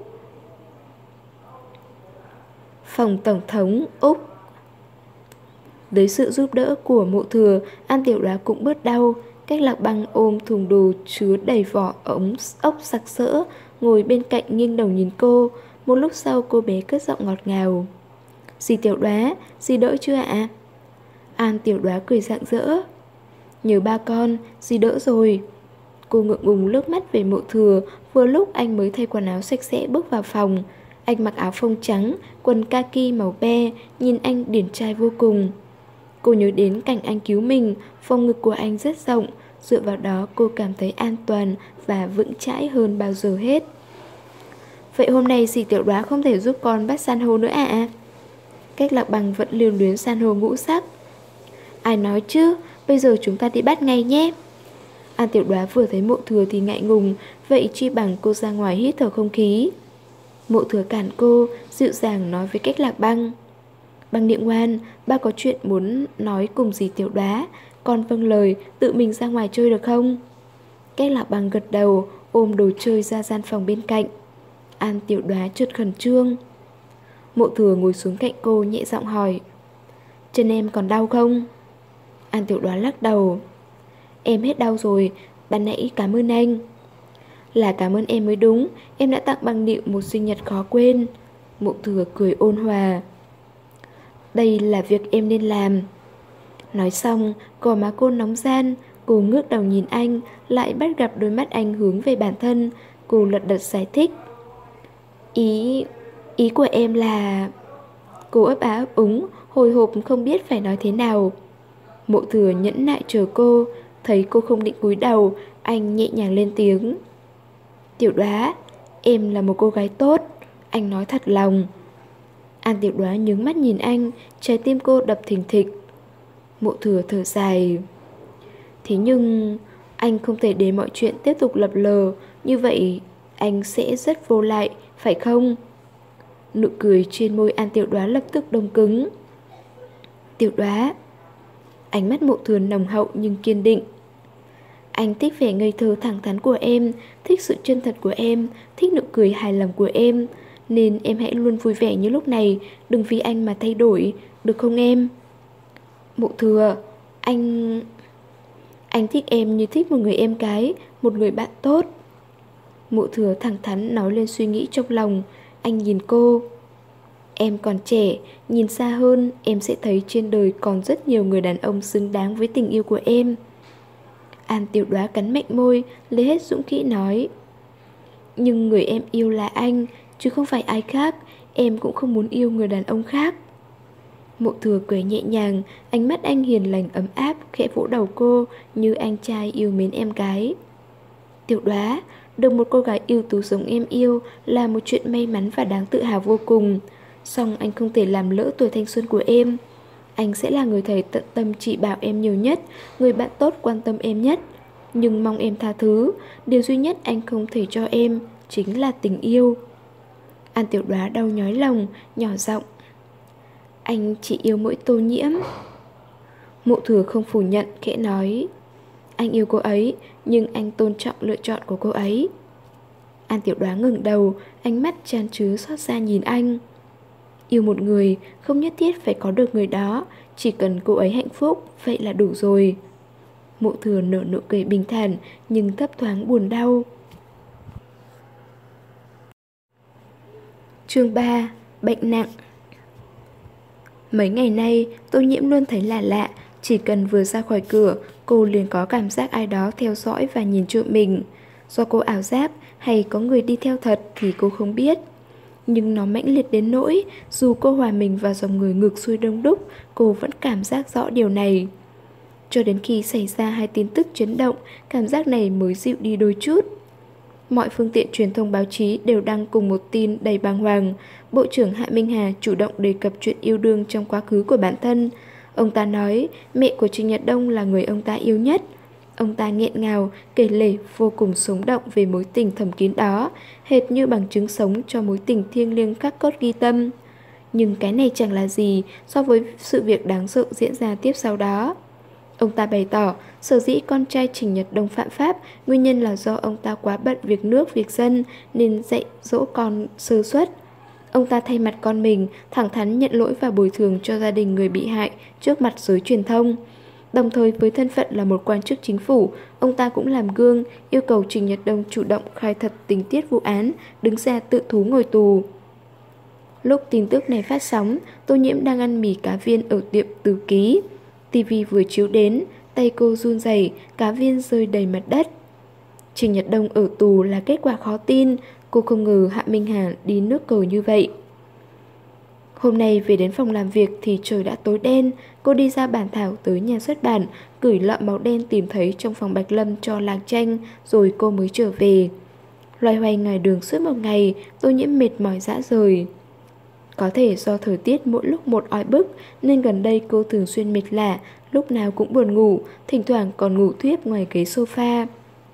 Phòng Tổng thống Úc. Dưới sự giúp đỡ của Mộ Thừa, An Tiểu Đoá cũng bớt đau. Cách Lạc Băng ôm thùng đồ chứa đầy vỏ ống ốc sặc sỡ, ngồi bên cạnh nghiêng đầu nhìn cô. Một lúc sau cô bé cất giọng ngọt ngào. Dì Tiểu Đoá, dì đỡ chưa ạ? An Tiểu Đoá cười rạng rỡ. Nhớ ba con, dì đỡ rồi. Cô ngượng ngùng lướt mắt về Mộ Thừa. Vừa lúc anh mới thay quần áo sạch sẽ bước vào phòng. Anh mặc áo phông trắng, quần kaki màu be, nhìn anh điển trai vô cùng. Cô nhớ đến cảnh anh cứu mình, phòng ngực của anh rất rộng. Dựa vào đó cô cảm thấy an toàn và vững chãi hơn bao giờ hết. Vậy hôm nay dì Tiểu Đoá không thể giúp con bắt san hô nữa à? Cách Lạc Bằng vẫn lưu luyến san hô ngũ sắc. Ai nói chứ, bây giờ chúng ta đi bắt ngay nhé. An Tiểu Đoá vừa thấy Mộ Thừa thì ngại ngùng, vậy chi bằng cô ra ngoài hít thở không khí. Mộ Thừa cản cô, dịu dàng nói với Cách Lạc Băng. Băng Niệm ngoan, ba có chuyện muốn nói cùng dì Tiểu Đoá. Con vâng lời, tự mình ra ngoài chơi được không? Cách Lạc Băng gật đầu, ôm đồ chơi ra gian phòng bên cạnh. An Tiểu Đoá chợt khẩn trương. Mộ Thừa ngồi xuống cạnh cô nhẹ giọng hỏi, chân em còn đau không? An Tiểu Đoá lắc đầu. Em hết đau rồi, ban nãy cảm ơn anh. Là cảm ơn em mới đúng, em đã tặng Băng Niệm một sinh nhật khó quên. Mộ Thừa cười ôn hòa. Đây là việc em nên làm. Nói xong, gò má cô nóng gian. Cô ngước đầu nhìn anh, lại bắt gặp đôi mắt anh hướng về bản thân. Cô lật đật giải thích. Ý... ý của em là... Cô ấp á ấp úng, hồi hộp không biết phải nói thế nào. Mộ Thừa nhẫn nại chờ cô. Thấy cô không định cúi đầu, anh nhẹ nhàng lên tiếng. Tiểu Đoá, em là một cô gái tốt. Anh nói thật lòng. An Tiểu Đoá nhướng mắt nhìn anh, trái tim cô đập thình thịch. Mộ Thừa thở dài. Thế nhưng anh không thể để mọi chuyện tiếp tục lập lờ. Như vậy anh sẽ rất vô lại, phải không? Nụ cười trên môi An Tiểu Đoá lập tức đông cứng. Tiểu Đoá. Ánh mắt Mộ Thừa nồng hậu nhưng kiên định. Anh thích vẻ ngây thơ thẳng thắn của em, thích sự chân thật của em, thích nụ cười hài lòng của em. Nên em hãy luôn vui vẻ như lúc này, đừng vì anh mà thay đổi, được không em? Mộ Thừa, anh... Anh thích em như thích một người em gái, một người bạn tốt. Mộ Thừa thẳng thắn nói lên suy nghĩ trong lòng. Anh nhìn cô. Em còn trẻ, nhìn xa hơn, em sẽ thấy trên đời còn rất nhiều người đàn ông xứng đáng với tình yêu của em. An Tiểu Đoá cắn mạnh môi, lấy hết dũng khí nói. Nhưng người em yêu là anh, chứ không phải ai khác. Em cũng không muốn yêu người đàn ông khác. Mộ Thừa cười nhẹ nhàng, ánh mắt anh hiền lành ấm áp, khẽ vỗ đầu cô như anh trai yêu mến em gái. Tiểu Đoá, được một cô gái ưu tú giống em yêu là một chuyện may mắn và đáng tự hào vô cùng. Song anh không thể làm lỡ tuổi thanh xuân của em. Anh sẽ là người thầy tận tâm chỉ bảo em nhiều nhất, người bạn tốt quan tâm em nhất. Nhưng mong em tha thứ, điều duy nhất anh không thể cho em chính là tình yêu. An Tiểu Đoá đau nhói lòng, nhỏ giọng. Anh chỉ yêu mỗi Tô Nhiễm. Mộ Thừa không phủ nhận, khẽ nói. Anh yêu cô ấy, nhưng anh tôn trọng lựa chọn của cô ấy. An Tiểu Đoá ngẩng đầu, ánh mắt tràn trứa xót xa nhìn anh. Yêu một người không nhất thiết phải có được người đó, chỉ cần cô ấy hạnh phúc, vậy là đủ rồi. Mộ Thừa nở nụ cười bình thản, nhưng thấp thoáng buồn đau. Chương ba. Bệnh nặng. Mấy ngày nay, Tô Nhiễm luôn thấy lạ lạ. Chỉ cần vừa ra khỏi cửa, cô liền có cảm giác ai đó theo dõi và nhìn trộm mình. Do cô ảo giác hay có người đi theo thật thì cô không biết. Nhưng nó mãnh liệt đến nỗi, dù cô hòa mình vào dòng người ngược xuôi đông đúc, cô vẫn cảm giác rõ điều này. Cho đến khi xảy ra hai tin tức chấn động, cảm giác này mới dịu đi đôi chút. Mọi phương tiện truyền thông báo chí đều đăng cùng một tin đầy bàng hoàng. Bộ trưởng Hạ Minh Hà chủ động đề cập chuyện yêu đương trong quá khứ của bản thân. Ông ta nói mẹ của Trình Nhật Đông là người ông ta yêu nhất. Ông ta nghẹn ngào, kể lể vô cùng sống động về mối tình thầm kín đó, hệt như bằng chứng sống cho mối tình thiêng liêng khắc cốt ghi tâm. Nhưng cái này chẳng là gì so với sự việc đáng sợ diễn ra tiếp sau đó. Ông ta bày tỏ, sở dĩ con trai Trình Nhật Đông phạm pháp, nguyên nhân là do ông ta quá bận việc nước, việc dân, nên dạy dỗ con sơ suất. Ông ta thay mặt con mình, thẳng thắn nhận lỗi và bồi thường cho gia đình người bị hại trước mặt giới truyền thông. Đồng thời với thân phận là một quan chức chính phủ, ông ta cũng làm gương, yêu cầu Trình Nhật Đông chủ động khai thật tình tiết vụ án, đứng ra tự thú ngồi tù. Lúc tin tức này phát sóng, Tô Nhiễm đang ăn mì cá viên ở tiệm Từ Ký. tivi vừa chiếu đến, tay cô run rẩy, cá viên rơi đầy mặt đất. Trình Nhật Đông ở tù là kết quả khó tin. Cô không ngờ Hạ Minh Hà đi nước cờ như vậy. Hôm nay về đến phòng làm việc thì trời đã tối đen. Cô đi ra bản thảo tới nhà xuất bản, gửi lọ máu đen tìm thấy trong phòng Bạch Lâm cho Lạc Tranh, rồi cô mới trở về. Loay hoay ngoài đường suốt một ngày, Tô Nhiễm mệt mỏi rã rời. Có thể do thời tiết mỗi lúc một oi bức nên gần đây cô thường xuyên mệt lả, lúc nào cũng buồn ngủ, thỉnh thoảng còn ngủ thiếp ngoài ghế sofa.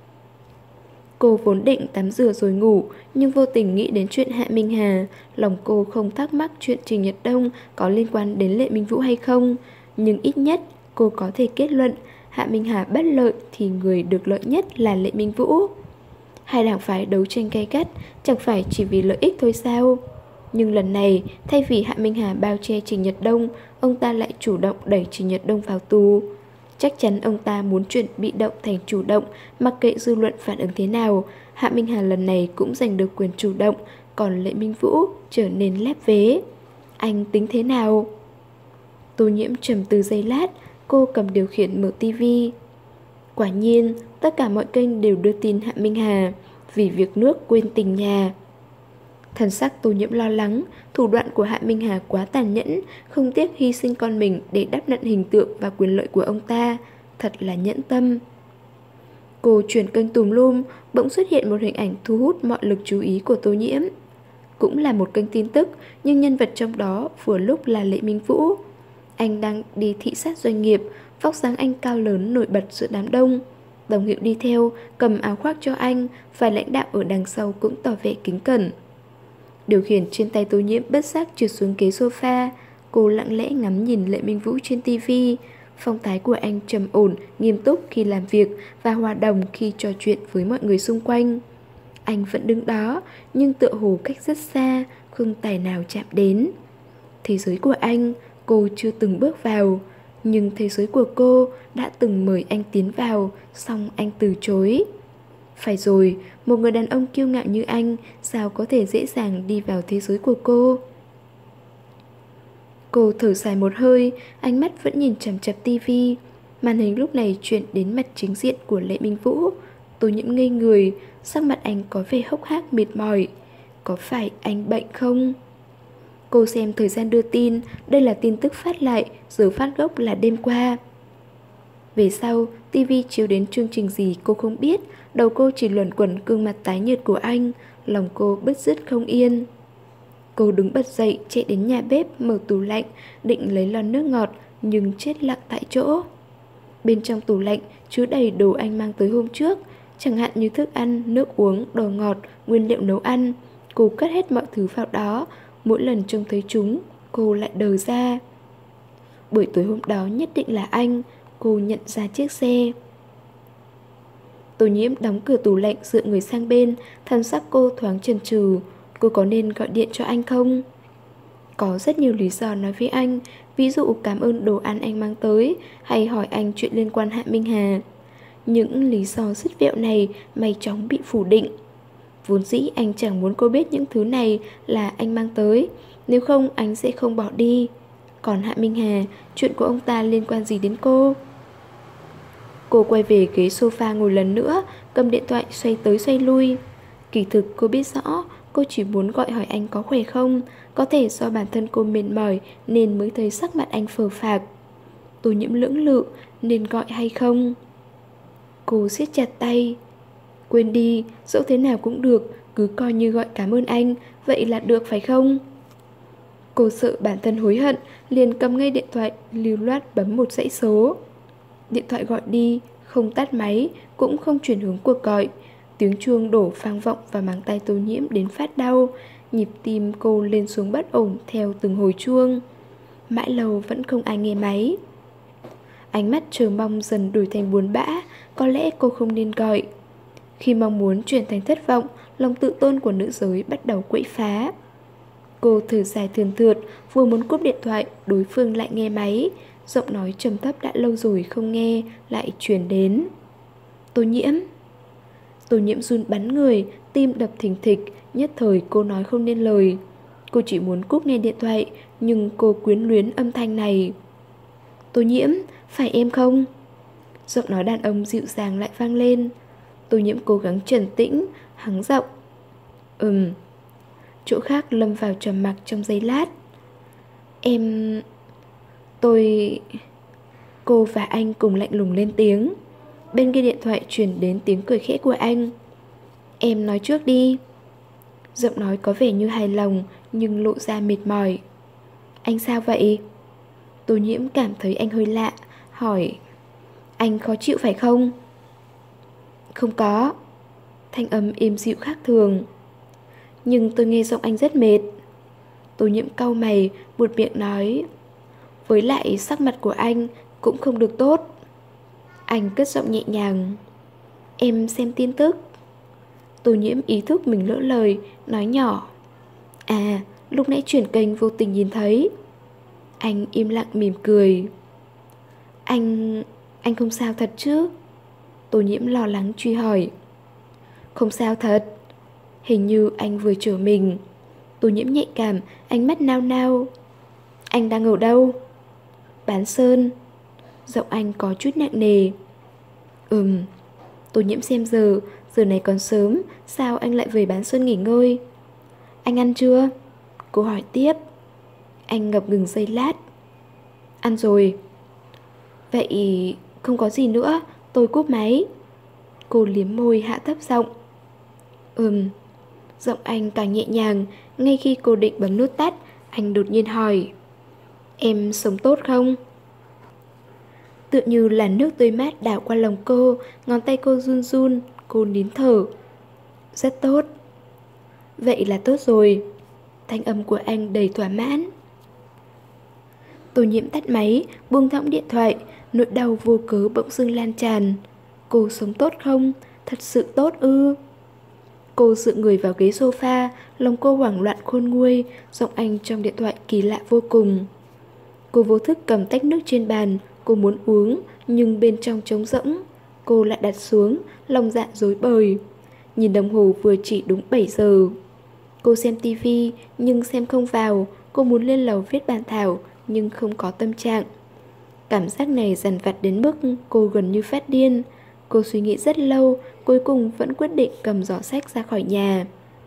Cô vốn định tắm rửa rồi ngủ, nhưng vô tình nghĩ đến chuyện Hạ Minh Hà. Lòng cô không thắc mắc chuyện Trình Nhật Đông có liên quan đến Lệ Minh Vũ hay không. Nhưng ít nhất cô có thể kết luận Hạ Minh Hà bất lợi thì người được lợi nhất là Lệ Minh Vũ. Hai đảng phái đấu tranh gay gắt, chẳng phải chỉ vì lợi ích thôi sao? Nhưng lần này, thay vì Hạ Minh Hà bao che Trình Nhật Đông, ông ta lại chủ động đẩy Trình Nhật Đông vào tù. Chắc chắn ông ta muốn chuyển bị động thành chủ động, mặc kệ dư luận phản ứng thế nào. Hạ Minh Hà lần này cũng giành được quyền chủ động, còn Lệ Minh Vũ trở nên lép vế. Anh tính thế nào? Tô Nhiễm trầm tư giây lát, cô cầm điều khiển mở tivi. Quả nhiên, tất cả mọi kênh đều đưa tin Hạ Minh Hà vì việc nước quên tình nhà. Thần sắc Tô Nhiễm lo lắng, thủ đoạn của Hạ Minh Hà quá tàn nhẫn, không tiếc hy sinh con mình để đắp nặn hình tượng và quyền lợi của ông ta, thật là nhẫn tâm. Cô chuyển kênh tùm lum, bỗng xuất hiện một hình ảnh thu hút mọi lực chú ý của Tô Nhiễm. Cũng là một kênh tin tức, nhưng nhân vật trong đó vừa lúc là Lệ Minh Vũ. Anh đang đi thị sát doanh nghiệp, vóc dáng anh cao lớn nổi bật giữa đám đông. Đồng hiệu đi theo, cầm áo khoác cho anh, và lãnh đạo ở đằng sau cũng tỏ vẻ kính cẩn. Điều khiển trên tay Tô Nhiễm bất giác trượt xuống ghế sofa. Cô lặng lẽ ngắm nhìn Lệ Minh Vũ trên tivi. Phong thái của anh trầm ổn, nghiêm túc khi làm việc và hòa đồng khi trò chuyện với mọi người xung quanh. Anh vẫn đứng đó, nhưng tựa hồ cách rất xa, không tài nào chạm đến. Thế giới của anh, cô chưa từng bước vào, nhưng thế giới của cô đã từng mời anh tiến vào, song anh từ chối. Phải rồi, một người đàn ông kiêu ngạo như anh sao có thể dễ dàng đi vào thế giới của cô? Cô thở dài một hơi, ánh mắt vẫn nhìn chằm chằm tivi. Màn hình lúc này chuyển đến mặt chính diện của Lệ Minh Vũ. Tô Nhiễm ngây người, sắc mặt anh có vẻ hốc hác mệt mỏi. Có phải anh bệnh không? Cô xem thời gian đưa tin, đây là tin tức phát lại, giờ phát gốc là đêm qua. Về sau, tivi chiếu đến chương trình gì cô không biết, đầu cô chỉ luẩn quẩn gương mặt tái nhợt của anh, lòng cô bứt rứt không yên. Cô đứng bật dậy, chạy đến nhà bếp, mở tủ lạnh, định lấy lon nước ngọt, nhưng chết lặng tại chỗ. Bên trong tủ lạnh chứa đầy đồ anh mang tới hôm trước, chẳng hạn như thức ăn, nước uống, đồ ngọt, nguyên liệu nấu ăn. Cô cất hết mọi thứ vào đó, mỗi lần trông thấy chúng, cô lại đờ ra. Buổi tối hôm đó nhất định là anh, cô nhận ra chiếc xe. Tô Nhiễm đóng cửa tủ lạnh, dựa người sang bên, thần sắc cô thoáng chần chừ. Cô có nên gọi điện cho anh không? Có rất nhiều lý do nói với anh, ví dụ cảm ơn đồ ăn anh mang tới, hay hỏi anh chuyện liên quan Hạ Minh Hà. Những lý do dứt vẹo này may chóng bị phủ định. Vốn dĩ anh chẳng muốn cô biết những thứ này là anh mang tới, nếu không anh sẽ không bỏ đi. Còn Hạ Minh Hà, chuyện của ông ta liên quan gì đến cô? Cô quay về ghế sofa ngồi lần nữa, cầm điện thoại xoay tới xoay lui. Kỳ thực cô biết rõ, cô chỉ muốn gọi hỏi anh có khỏe không. Có thể do bản thân cô mệt mỏi nên mới thấy sắc mặt anh phờ phạc. Tô Nhiễm lưỡng lự, nên gọi hay không? Cô siết chặt tay. Quên đi, dẫu thế nào cũng được, cứ coi như gọi cảm ơn anh, vậy là được phải không? Cô sợ bản thân hối hận, liền cầm ngay điện thoại, lưu loát bấm một dãy số. Điện thoại gọi đi, không tắt máy, cũng không chuyển hướng cuộc gọi. Tiếng chuông đổ vang vọng vào màng tay Tô Nhiễm đến phát đau. Nhịp tim cô lên xuống bất ổn theo từng hồi chuông. Mãi lâu vẫn không ai nghe máy. Ánh mắt chờ mong dần đổi thành buồn bã. Có lẽ cô không nên gọi. Khi mong muốn chuyển thành thất vọng, lòng tự tôn của nữ giới bắt đầu quậy phá. Cô thở dài thườn thượt, vừa muốn cúp điện thoại, đối phương lại nghe máy. Giọng nói trầm thấp đã lâu rồi không nghe lại truyền đến. Tô Nhiễm. Tô Nhiễm run bắn người, tim đập thình thịch. Nhất thời cô nói không nên lời. Cô chỉ muốn cúp nghe điện thoại, nhưng cô quyến luyến âm thanh này. Tô Nhiễm, phải em không? Giọng nói đàn ông dịu dàng lại vang lên. Tô Nhiễm cố gắng trấn tĩnh, hắng giọng. Ừm. Chỗ khác lâm vào trầm mặc trong giây lát. Em... Tôi... Cô và anh cùng lạnh lùng lên tiếng. Bên kia điện thoại truyền đến tiếng cười khẽ của anh. Em nói trước đi. Giọng nói có vẻ như hài lòng nhưng lộ ra mệt mỏi. Anh sao vậy? Tô Nhiễm cảm thấy anh hơi lạ, hỏi. Anh khó chịu phải không? Không có. Thanh âm êm dịu khác thường. Nhưng tôi nghe giọng anh rất mệt. Tô Nhiễm cau mày, buột miệng nói. Với lại sắc mặt của anh cũng không được tốt. Anh cất giọng nhẹ nhàng. Em xem tin tức. Tô Nhiễm ý thức mình lỡ lời, nói nhỏ. À, lúc nãy chuyển kênh vô tình nhìn thấy. Anh im lặng mỉm cười. Anh... anh không sao thật chứ? Tô Nhiễm lo lắng truy hỏi. Không sao thật. Hình như anh vừa chở mình. Tô Nhiễm nhạy cảm, ánh mắt nao nao. Anh đang ở đâu? Bán Sơn. Giọng anh có chút nặng nề. Ừm. Tô Nhiễm xem giờ. Giờ này còn sớm, sao anh lại về Bán Sơn nghỉ ngơi? Anh ăn chưa? Cô hỏi tiếp. Anh ngập ngừng giây lát. Ăn rồi. Vậy không có gì nữa, tôi cúp máy. Cô liếm môi hạ thấp giọng. Ừm. Giọng anh càng nhẹ nhàng. Ngay khi cô định bấm nút tắt, anh đột nhiên hỏi. Em sống tốt không? Tựa như là nước tươi mát đảo qua lòng cô. Ngón tay cô run run. Cô nín thở. Rất tốt. Vậy là tốt rồi. Thanh âm của anh đầy thỏa mãn. Tô Nhiễm tắt máy, buông thõng điện thoại. Nỗi đau vô cớ bỗng dưng lan tràn. Cô sống tốt không? Thật sự tốt ư? Cô dựa người vào ghế sofa, lòng cô hoảng loạn khôn nguôi. Giọng anh trong điện thoại kỳ lạ vô cùng. Cô vô thức cầm tách nước trên bàn. Cô muốn uống, nhưng bên trong trống rỗng. Cô lại đặt xuống, lòng dạ rối bời. Nhìn đồng hồ vừa chỉ đúng bảy giờ. Cô xem tivi nhưng xem không vào. Cô muốn lên lầu viết bàn thảo nhưng không có tâm trạng. Cảm giác này dằn vặt đến mức cô gần như phát điên. Cô suy nghĩ rất lâu, cuối cùng vẫn quyết định cầm giỏ sách ra khỏi nhà.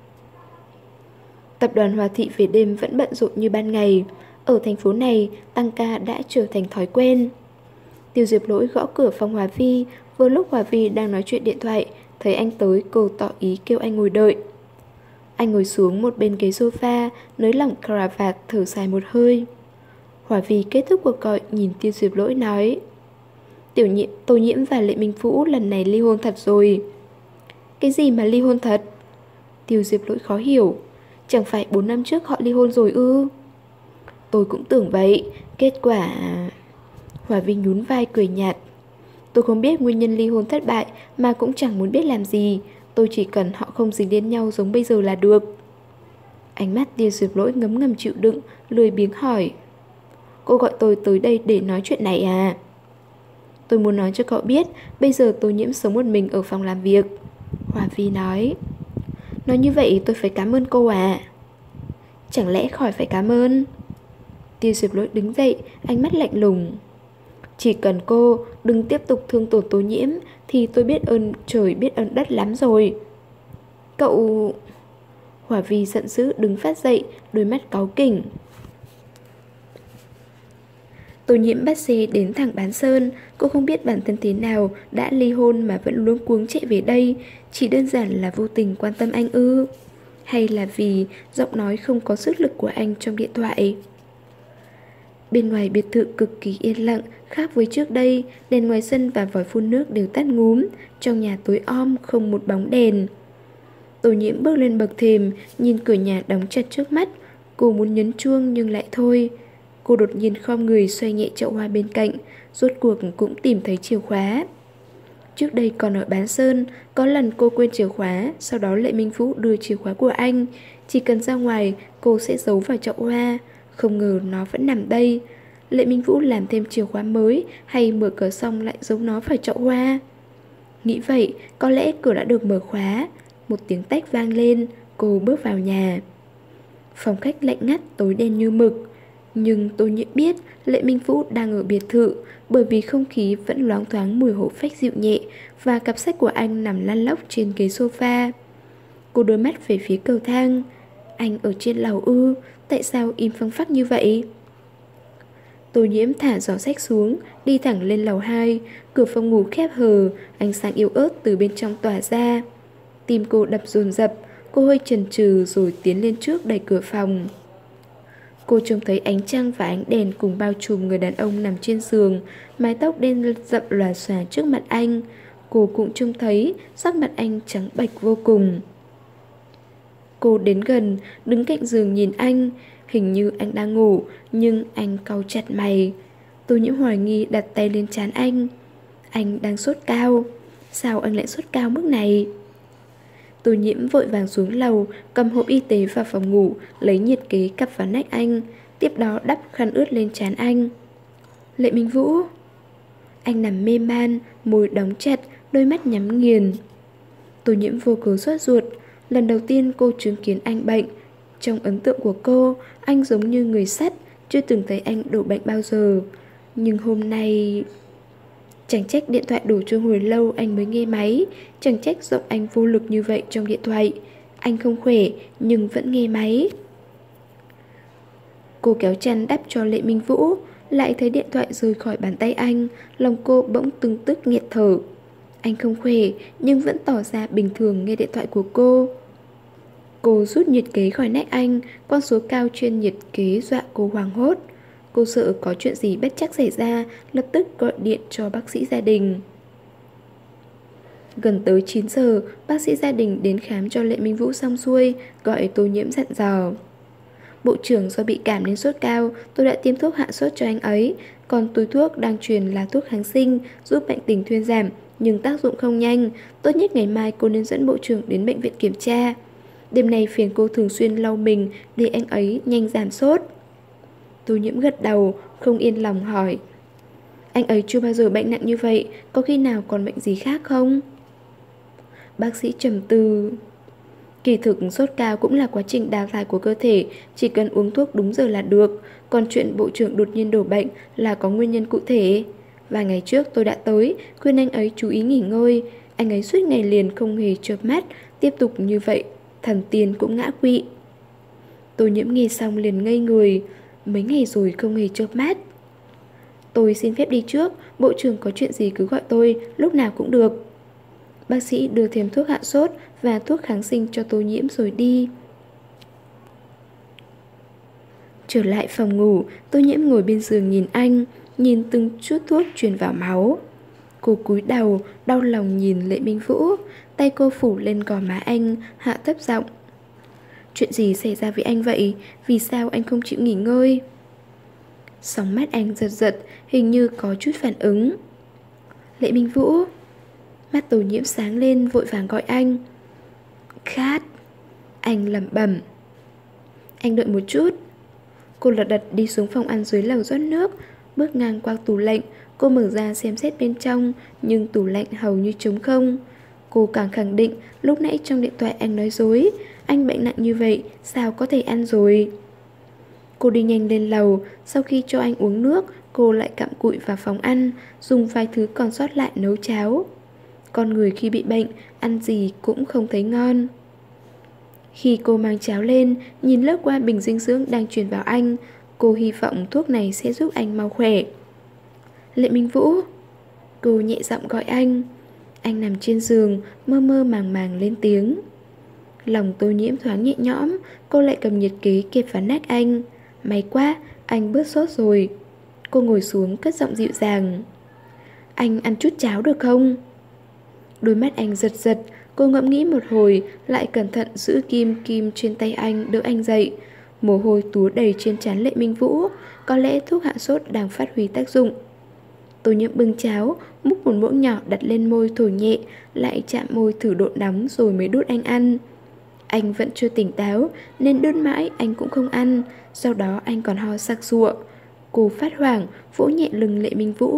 Tập đoàn Hòa Thị về đêm vẫn bận rộn như ban ngày. Ở thành phố này, tăng ca đã trở thành thói quen. Tiêu Diệp Lỗi gõ cửa phòng Hòa Vi. Vừa lúc Hòa Vi đang nói chuyện điện thoại, thấy anh tới, cô tỏ ý kêu anh ngồi đợi. Anh ngồi xuống một bên ghế sofa, nới lỏng cravat, thở dài một hơi. Hòa Vi kết thúc cuộc gọi, nhìn Tiêu Diệp Lỗi nói. Tiểu Nhiễm, Tô Nhiễm và Lệ Minh Vũ lần này ly hôn thật rồi. Cái gì mà ly hôn thật? Tiêu Diệp Lỗi khó hiểu. Chẳng phải bốn năm trước họ ly hôn rồi ư? Tôi cũng tưởng vậy. Kết quả... Hòa Vi nhún vai cười nhạt. Tôi không biết nguyên nhân ly hôn thất bại, mà cũng chẳng muốn biết làm gì. Tôi chỉ cần họ không dính đến nhau giống bây giờ là được. Ánh mắt Tiêu Diệp Lỗi ngấm ngầm chịu đựng, lười biếng hỏi. Cô gọi tôi tới đây để nói chuyện này à? Tôi muốn nói cho cậu biết, bây giờ Tô Nhiễm sống một mình ở phòng làm việc. Hòa Vi nói. Nói như vậy tôi phải cảm ơn cô à? Chẳng lẽ khỏi phải cảm ơn? Tiêu Diệp Lỗi đứng dậy, ánh mắt lạnh lùng. Chỉ cần cô đừng tiếp tục thương tổn Tô Nhiễm thì tôi biết ơn trời biết ơn đất lắm rồi. Cậu... Hòa Vi giận dữ đứng phát dậy, đôi mắt cáu kỉnh. Tô Nhiễm bắt xe đến thẳng Bán Sơn. Cô không biết bản thân thế nào đã ly hôn mà vẫn luống cuống chạy về đây. Chỉ đơn giản là vô tình quan tâm anh ư? Hay là vì giọng nói không có sức lực của anh trong điện thoại? Bên ngoài biệt thự cực kỳ yên lặng, khác với trước đây. Đèn ngoài sân và vòi phun nước đều tắt ngúm. Trong nhà tối om, không một bóng đèn. Tô Nhiễm bước lên bậc thềm, nhìn cửa nhà đóng chặt trước mắt. Cô muốn nhấn chuông nhưng lại thôi. Cô đột nhiên khom người xoay nhẹ chậu hoa bên cạnh. Rốt cuộc cũng tìm thấy chìa khóa. Trước đây còn ở Bán Sơn, có lần cô quên chìa khóa. Sau đó Lệ Minh Vũ đưa chìa khóa của anh. Chỉ cần ra ngoài, cô sẽ giấu vào chậu hoa. Không ngờ nó vẫn nằm đây. Lệ Minh Vũ làm thêm chìa khóa mới, hay mở cửa xong lại giấu nó vào chậu hoa? Nghĩ vậy, có lẽ cửa đã được mở khóa. Một tiếng tách vang lên. Cô bước vào nhà. Phòng khách lạnh ngắt, tối đen như mực. Nhưng tôi nhận biết Lệ Minh Vũ đang ở biệt thự, bởi vì không khí vẫn loáng thoáng mùi hổ phách dịu nhẹ và cặp sách của anh nằm lăn lóc trên ghế sofa. Cô đưa mắt về phía cầu thang. Anh ở trên lầu ư? Tại sao im phăng phắc như vậy? Tô Nhiễm thả giỏ sách xuống, đi thẳng lên lầu hai. Cửa phòng ngủ khép hờ, ánh sáng yếu ớt từ bên trong tỏa ra. Tim cô đập dồn dập, cô hơi chần chừ rồi tiến lên trước đẩy cửa phòng. Cô trông thấy ánh trăng và ánh đèn cùng bao trùm người đàn ông nằm trên giường, mái tóc đen rậm lòa xòa trước mặt anh. Cô cũng trông thấy sắc mặt anh trắng bệch vô cùng. Cô đến gần, đứng cạnh giường nhìn anh. Hình như anh đang ngủ, nhưng anh cau chặt mày. Tô Nhiễm hoài nghi đặt tay lên trán anh. Anh đang sốt cao. Sao anh lại sốt cao mức này? Tô Nhiễm vội vàng xuống lầu, cầm hộp y tế vào phòng ngủ, lấy nhiệt kế cặp vào nách anh, tiếp đó đắp khăn ướt lên trán anh. Lệ Minh Vũ. Anh nằm mê man, môi đóng chặt, đôi mắt nhắm nghiền. Tô Nhiễm vô cớ sốt ruột. Lần đầu tiên cô chứng kiến anh bệnh. Trong ấn tượng của cô, anh giống như người sắt, chưa từng thấy anh đổ bệnh bao giờ. Nhưng hôm nay... Chẳng trách điện thoại đổ chuông hồi lâu anh mới nghe máy. Chẳng trách giọng anh vô lực như vậy trong điện thoại. Anh không khỏe nhưng vẫn nghe máy. Cô kéo chăn đắp cho Lệ Minh Vũ, lại thấy điện thoại rơi khỏi bàn tay anh. Lòng cô bỗng từng tức nghẹt thở. Anh không khỏe nhưng vẫn tỏ ra bình thường nghe điện thoại của cô. Cô rút nhiệt kế khỏi nách anh. Con số cao trên nhiệt kế dọa cô hoảng hốt. Cô sợ có chuyện gì bất trắc xảy ra, lập tức gọi điện cho bác sĩ gia đình. Gần tới chín giờ, bác sĩ gia đình đến khám cho Lệ Minh Vũ xong xuôi, gọi Tô Nhiễm dặn dò. Bộ trưởng do bị cảm nên sốt cao, tôi đã tiêm thuốc hạ sốt cho anh ấy. Còn túi thuốc đang truyền là thuốc kháng sinh, giúp bệnh tình thuyên giảm, nhưng tác dụng không nhanh. Tốt nhất ngày mai cô nên dẫn bộ trưởng đến bệnh viện kiểm tra. Đêm nay phiền cô thường xuyên lau mình để anh ấy nhanh giảm sốt. Tô Nhiễm gật đầu, không yên lòng hỏi. Anh ấy chưa bao giờ bệnh nặng như vậy, có khi nào còn bệnh gì khác không? Bác sĩ trầm tư. Kỳ thực sốt cao cũng là quá trình đào thải của cơ thể, chỉ cần uống thuốc đúng giờ là được. Còn chuyện bộ trưởng đột nhiên đổ bệnh là có nguyên nhân cụ thể. Vài ngày trước tôi đã tới, khuyên anh ấy chú ý nghỉ ngơi. Anh ấy suốt ngày liền không hề chợp mắt, tiếp tục như vậy, thần tiên cũng ngã quỵ. Tô Nhiễm nghe xong liền ngây người. Mấy ngày rồi không hề chớp mắt. Tôi xin phép đi trước, bộ trưởng có chuyện gì cứ gọi tôi, lúc nào cũng được. Bác sĩ đưa thêm thuốc hạ sốt và thuốc kháng sinh cho Tô Nhiễm rồi đi. Trở lại phòng ngủ, Tô Nhiễm ngồi bên giường nhìn anh, nhìn từng chút thuốc truyền vào máu. Cô cúi đầu, đau lòng nhìn Lệ Minh Vũ, tay cô phủ lên gò má anh, hạ thấp giọng. Chuyện gì xảy ra với anh vậy? Vì sao anh không chịu nghỉ ngơi? Sóng mắt anh giật giật, hình như có chút phản ứng. Lệ Minh Vũ. Mắt Tô Nhiễm sáng lên, vội vàng gọi anh. Khát. Anh lẩm bẩm. Anh đợi một chút. Cô lật đật đi xuống phòng ăn dưới lầu rót nước, bước ngang qua tủ lạnh. Cô mở ra xem xét bên trong, nhưng tủ lạnh hầu như trống không. Cô càng khẳng định lúc nãy trong điện thoại anh nói dối. Anh bệnh nặng như vậy, sao có thể ăn rồi? Cô đi nhanh lên lầu. Sau khi cho anh uống nước, cô lại cặm cụi vào phòng ăn, dùng vài thứ còn sót lại nấu cháo. Con người khi bị bệnh, ăn gì cũng không thấy ngon. Khi cô mang cháo lên, nhìn lướt qua bình dinh dưỡng đang truyền vào anh, cô hy vọng thuốc này sẽ giúp anh mau khỏe. Lệ Minh Vũ. Cô nhẹ giọng gọi anh. Anh nằm trên giường, mơ mơ màng màng lên tiếng. Lòng Tô Nhiễm thoáng nhẹ nhõm. Cô lại cầm nhiệt kế kẹp vào nách anh. May quá, anh bớt sốt rồi. Cô ngồi xuống cất giọng dịu dàng. Anh ăn chút cháo được không? Đôi mắt anh giật giật. Cô ngẫm nghĩ một hồi, lại cẩn thận giữ kim kim trên tay anh, đỡ anh dậy. Mồ hôi túa đầy trên trán Lệ Minh Vũ. Có lẽ thuốc hạ sốt đang phát huy tác dụng. Tô Nhiễm bưng cháo, múc một muỗng nhỏ đặt lên môi thổi nhẹ, lại chạm môi thử độ nóng rồi mới đút anh ăn. Anh vẫn chưa tỉnh táo nên đút mãi anh cũng không ăn. Sau đó anh còn ho sặc sụa. Cô phát hoảng, vỗ nhẹ lưng Lệ Minh Vũ.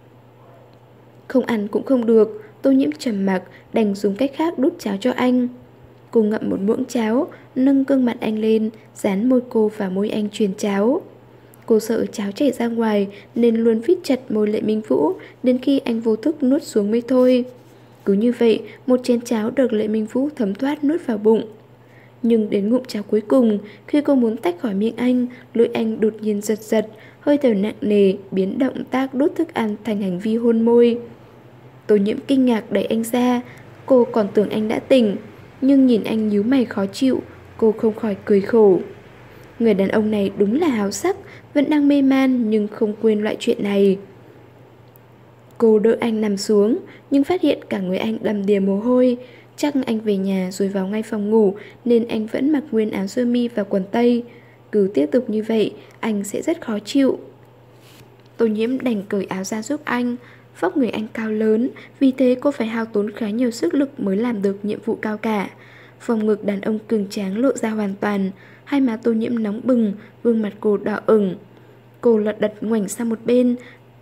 Không ăn cũng không được. Tô Nhiễm trầm mặc, đành dùng cách khác đút cháo cho anh. Cô ngậm một muỗng cháo, nâng gương mặt anh lên, dán môi cô vào môi anh truyền cháo. Cô sợ cháo chảy ra ngoài nên luôn vít chặt môi Lệ Minh Vũ đến khi anh vô thức nuốt xuống mới thôi. Cứ như vậy, một chén cháo được Lệ Minh Vũ thấm thoát nuốt vào bụng. Nhưng đến ngụm cháo cuối cùng, khi cô muốn tách khỏi miệng anh, lưỡi anh đột nhiên giật giật, hơi thở nặng nề, biến động tác đút thức ăn thành hành vi hôn môi. Tô Nhiễm kinh ngạc đẩy anh ra, cô còn tưởng anh đã tỉnh, nhưng nhìn anh nhíu mày khó chịu, cô không khỏi cười khổ. Người đàn ông này đúng là háo sắc, vẫn đang mê man nhưng không quên loại chuyện này. Cô đỡ anh nằm xuống, nhưng phát hiện cả người anh đầm đìa mồ hôi. Chắc anh về nhà rồi vào ngay phòng ngủ nên anh vẫn mặc nguyên áo sơ mi và quần tây. Cứ tiếp tục như vậy, anh sẽ rất khó chịu. Tô Nhiễm đành cởi áo ra giúp anh. Vóc người anh cao lớn, vì thế cô phải hao tốn khá nhiều sức lực mới làm được nhiệm vụ cao cả. Vòng ngực đàn ông cường tráng lộ ra hoàn toàn, hai má Tô Nhiễm nóng bừng, gương mặt cô đỏ ửng. Cô lật đật ngoảnh sang một bên,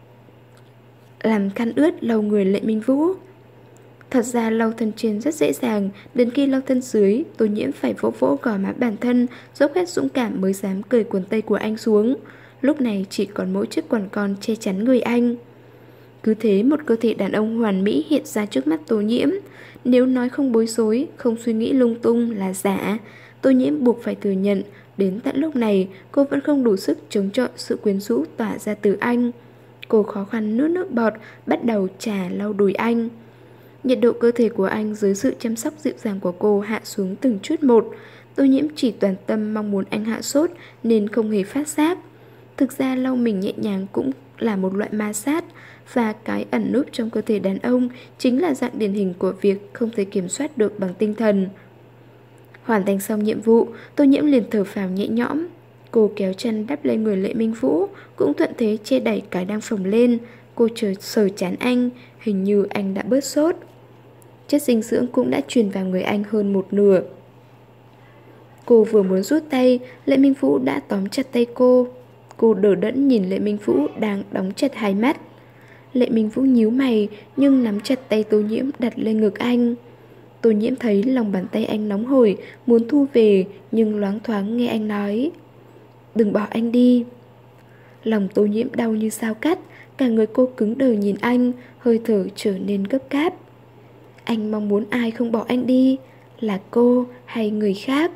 làm khăn ướt lau người Lệ Minh Vũ. Thật ra lau thân trên rất dễ dàng, đến khi lau thân dưới, Tô Nhiễm phải vỗ vỗ gò má bản thân, dốc hết dũng cảm mới dám cởi quần tây của anh xuống. Lúc này chỉ còn mỗi chiếc quần con che chắn người anh. Cứ thế một cơ thể đàn ông hoàn mỹ hiện ra trước mắt Tô Nhiễm. Nếu nói không bối rối, không suy nghĩ lung tung là giả. Tô Nhiễm buộc phải thừa nhận, đến tận lúc này cô vẫn không đủ sức chống chọi sự quyến rũ tỏa ra từ anh. Cô khó khăn nuốt nước bọt, bắt đầu chà lau đùi anh. Nhiệt độ cơ thể của anh dưới sự chăm sóc dịu dàng của cô hạ xuống từng chút một. Tô Nhiễm chỉ toàn tâm mong muốn anh hạ sốt nên không hề phát giác. Thực ra lau mình nhẹ nhàng cũng là một loại ma sát, và cái ẩn núp trong cơ thể đàn ông chính là dạng điển hình của việc không thể kiểm soát được bằng tinh thần. Hoàn thành xong nhiệm vụ, Tô Nhiễm liền thở phào nhẹ nhõm. Cô kéo chân đắp lên người Lệ Minh Vũ, cũng thuận thế che đẩy cái đang phồng lên. Cô chờ sờ chán anh, hình như anh đã bớt sốt. Chất dinh dưỡng cũng đã truyền vào người anh hơn một nửa. Cô vừa muốn rút tay, Lệ Minh Vũ đã tóm chặt tay cô. Cô đờ đẫn nhìn Lệ Minh Vũ đang đóng chặt hai mắt. Lệ Minh Vũ nhíu mày nhưng nắm chặt tay Tô Nhiễm đặt lên ngực anh. Tô Nhiễm thấy lòng bàn tay anh nóng hổi, muốn thu về nhưng loáng thoáng nghe anh nói: "Đừng bỏ anh đi." Lòng Tô Nhiễm đau như dao cắt, cả người cô cứng đờ nhìn anh, hơi thở trở nên gấp gáp. Anh mong muốn ai không bỏ anh đi, là cô hay người khác?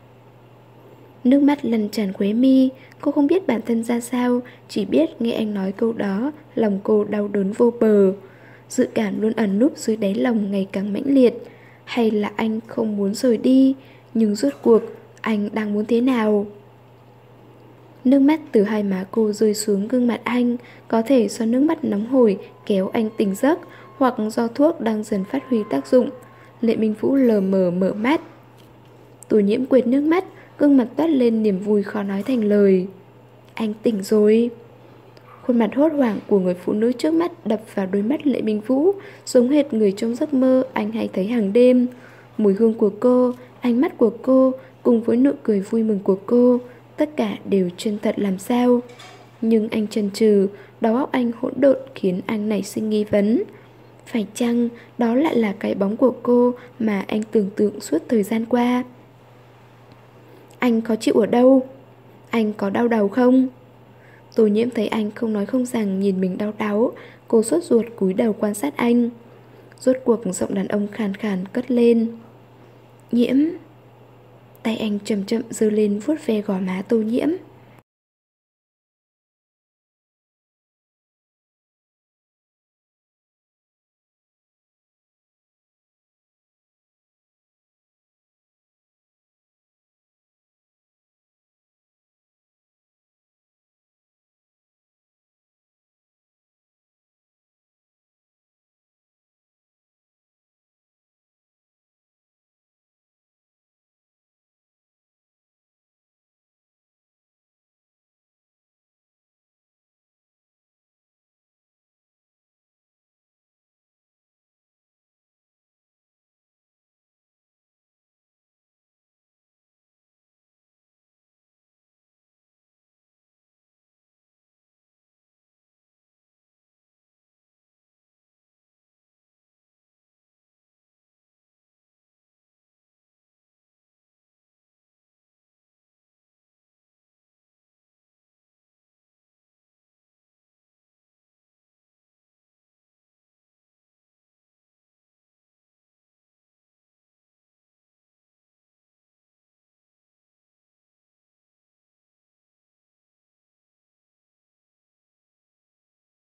Nước mắt lăn tràn khóe mi. Cô không biết bản thân ra sao, chỉ biết nghe anh nói câu đó, lòng cô đau đớn vô bờ. Dự cảm luôn ẩn núp dưới đáy lòng ngày càng mãnh liệt. Hay là anh không muốn rời đi, nhưng rốt cuộc anh đang muốn thế nào? Nước mắt từ hai má cô rơi xuống gương mặt anh, có thể do nước mắt nóng hổi kéo anh tỉnh giấc, hoặc do thuốc đang dần phát huy tác dụng. Lệ Minh Vũ lờ mờ mở mắt. Tô Nhiễm quệt nước mắt, gương mặt toát lên niềm vui khó nói thành lời. Anh tỉnh rồi. Khuôn mặt hốt hoảng của người phụ nữ trước mắt đập vào đôi mắt Lệ Minh Vũ, giống hệt người trong giấc mơ anh hay thấy hàng đêm. Mùi hương của cô, ánh mắt của cô, cùng với nụ cười vui mừng của cô, tất cả đều chân thật làm sao. Nhưng anh chần chừ, đầu óc anh hỗn độn khiến anh nảy sinh nghi vấn. Phải chăng đó lại là cái bóng của cô mà anh tưởng tượng suốt thời gian qua? Anh khó chịu ở đâu? Anh có đau đầu không? Tô Nhiễm thấy anh không nói không rằng nhìn mình đau đáu, cô sốt ruột cúi đầu quan sát anh. Rốt cuộc giọng đàn ông khàn khàn cất lên. Nhiễm. Tay anh chậm chậm giơ lên vuốt ve gò má Tô Nhiễm.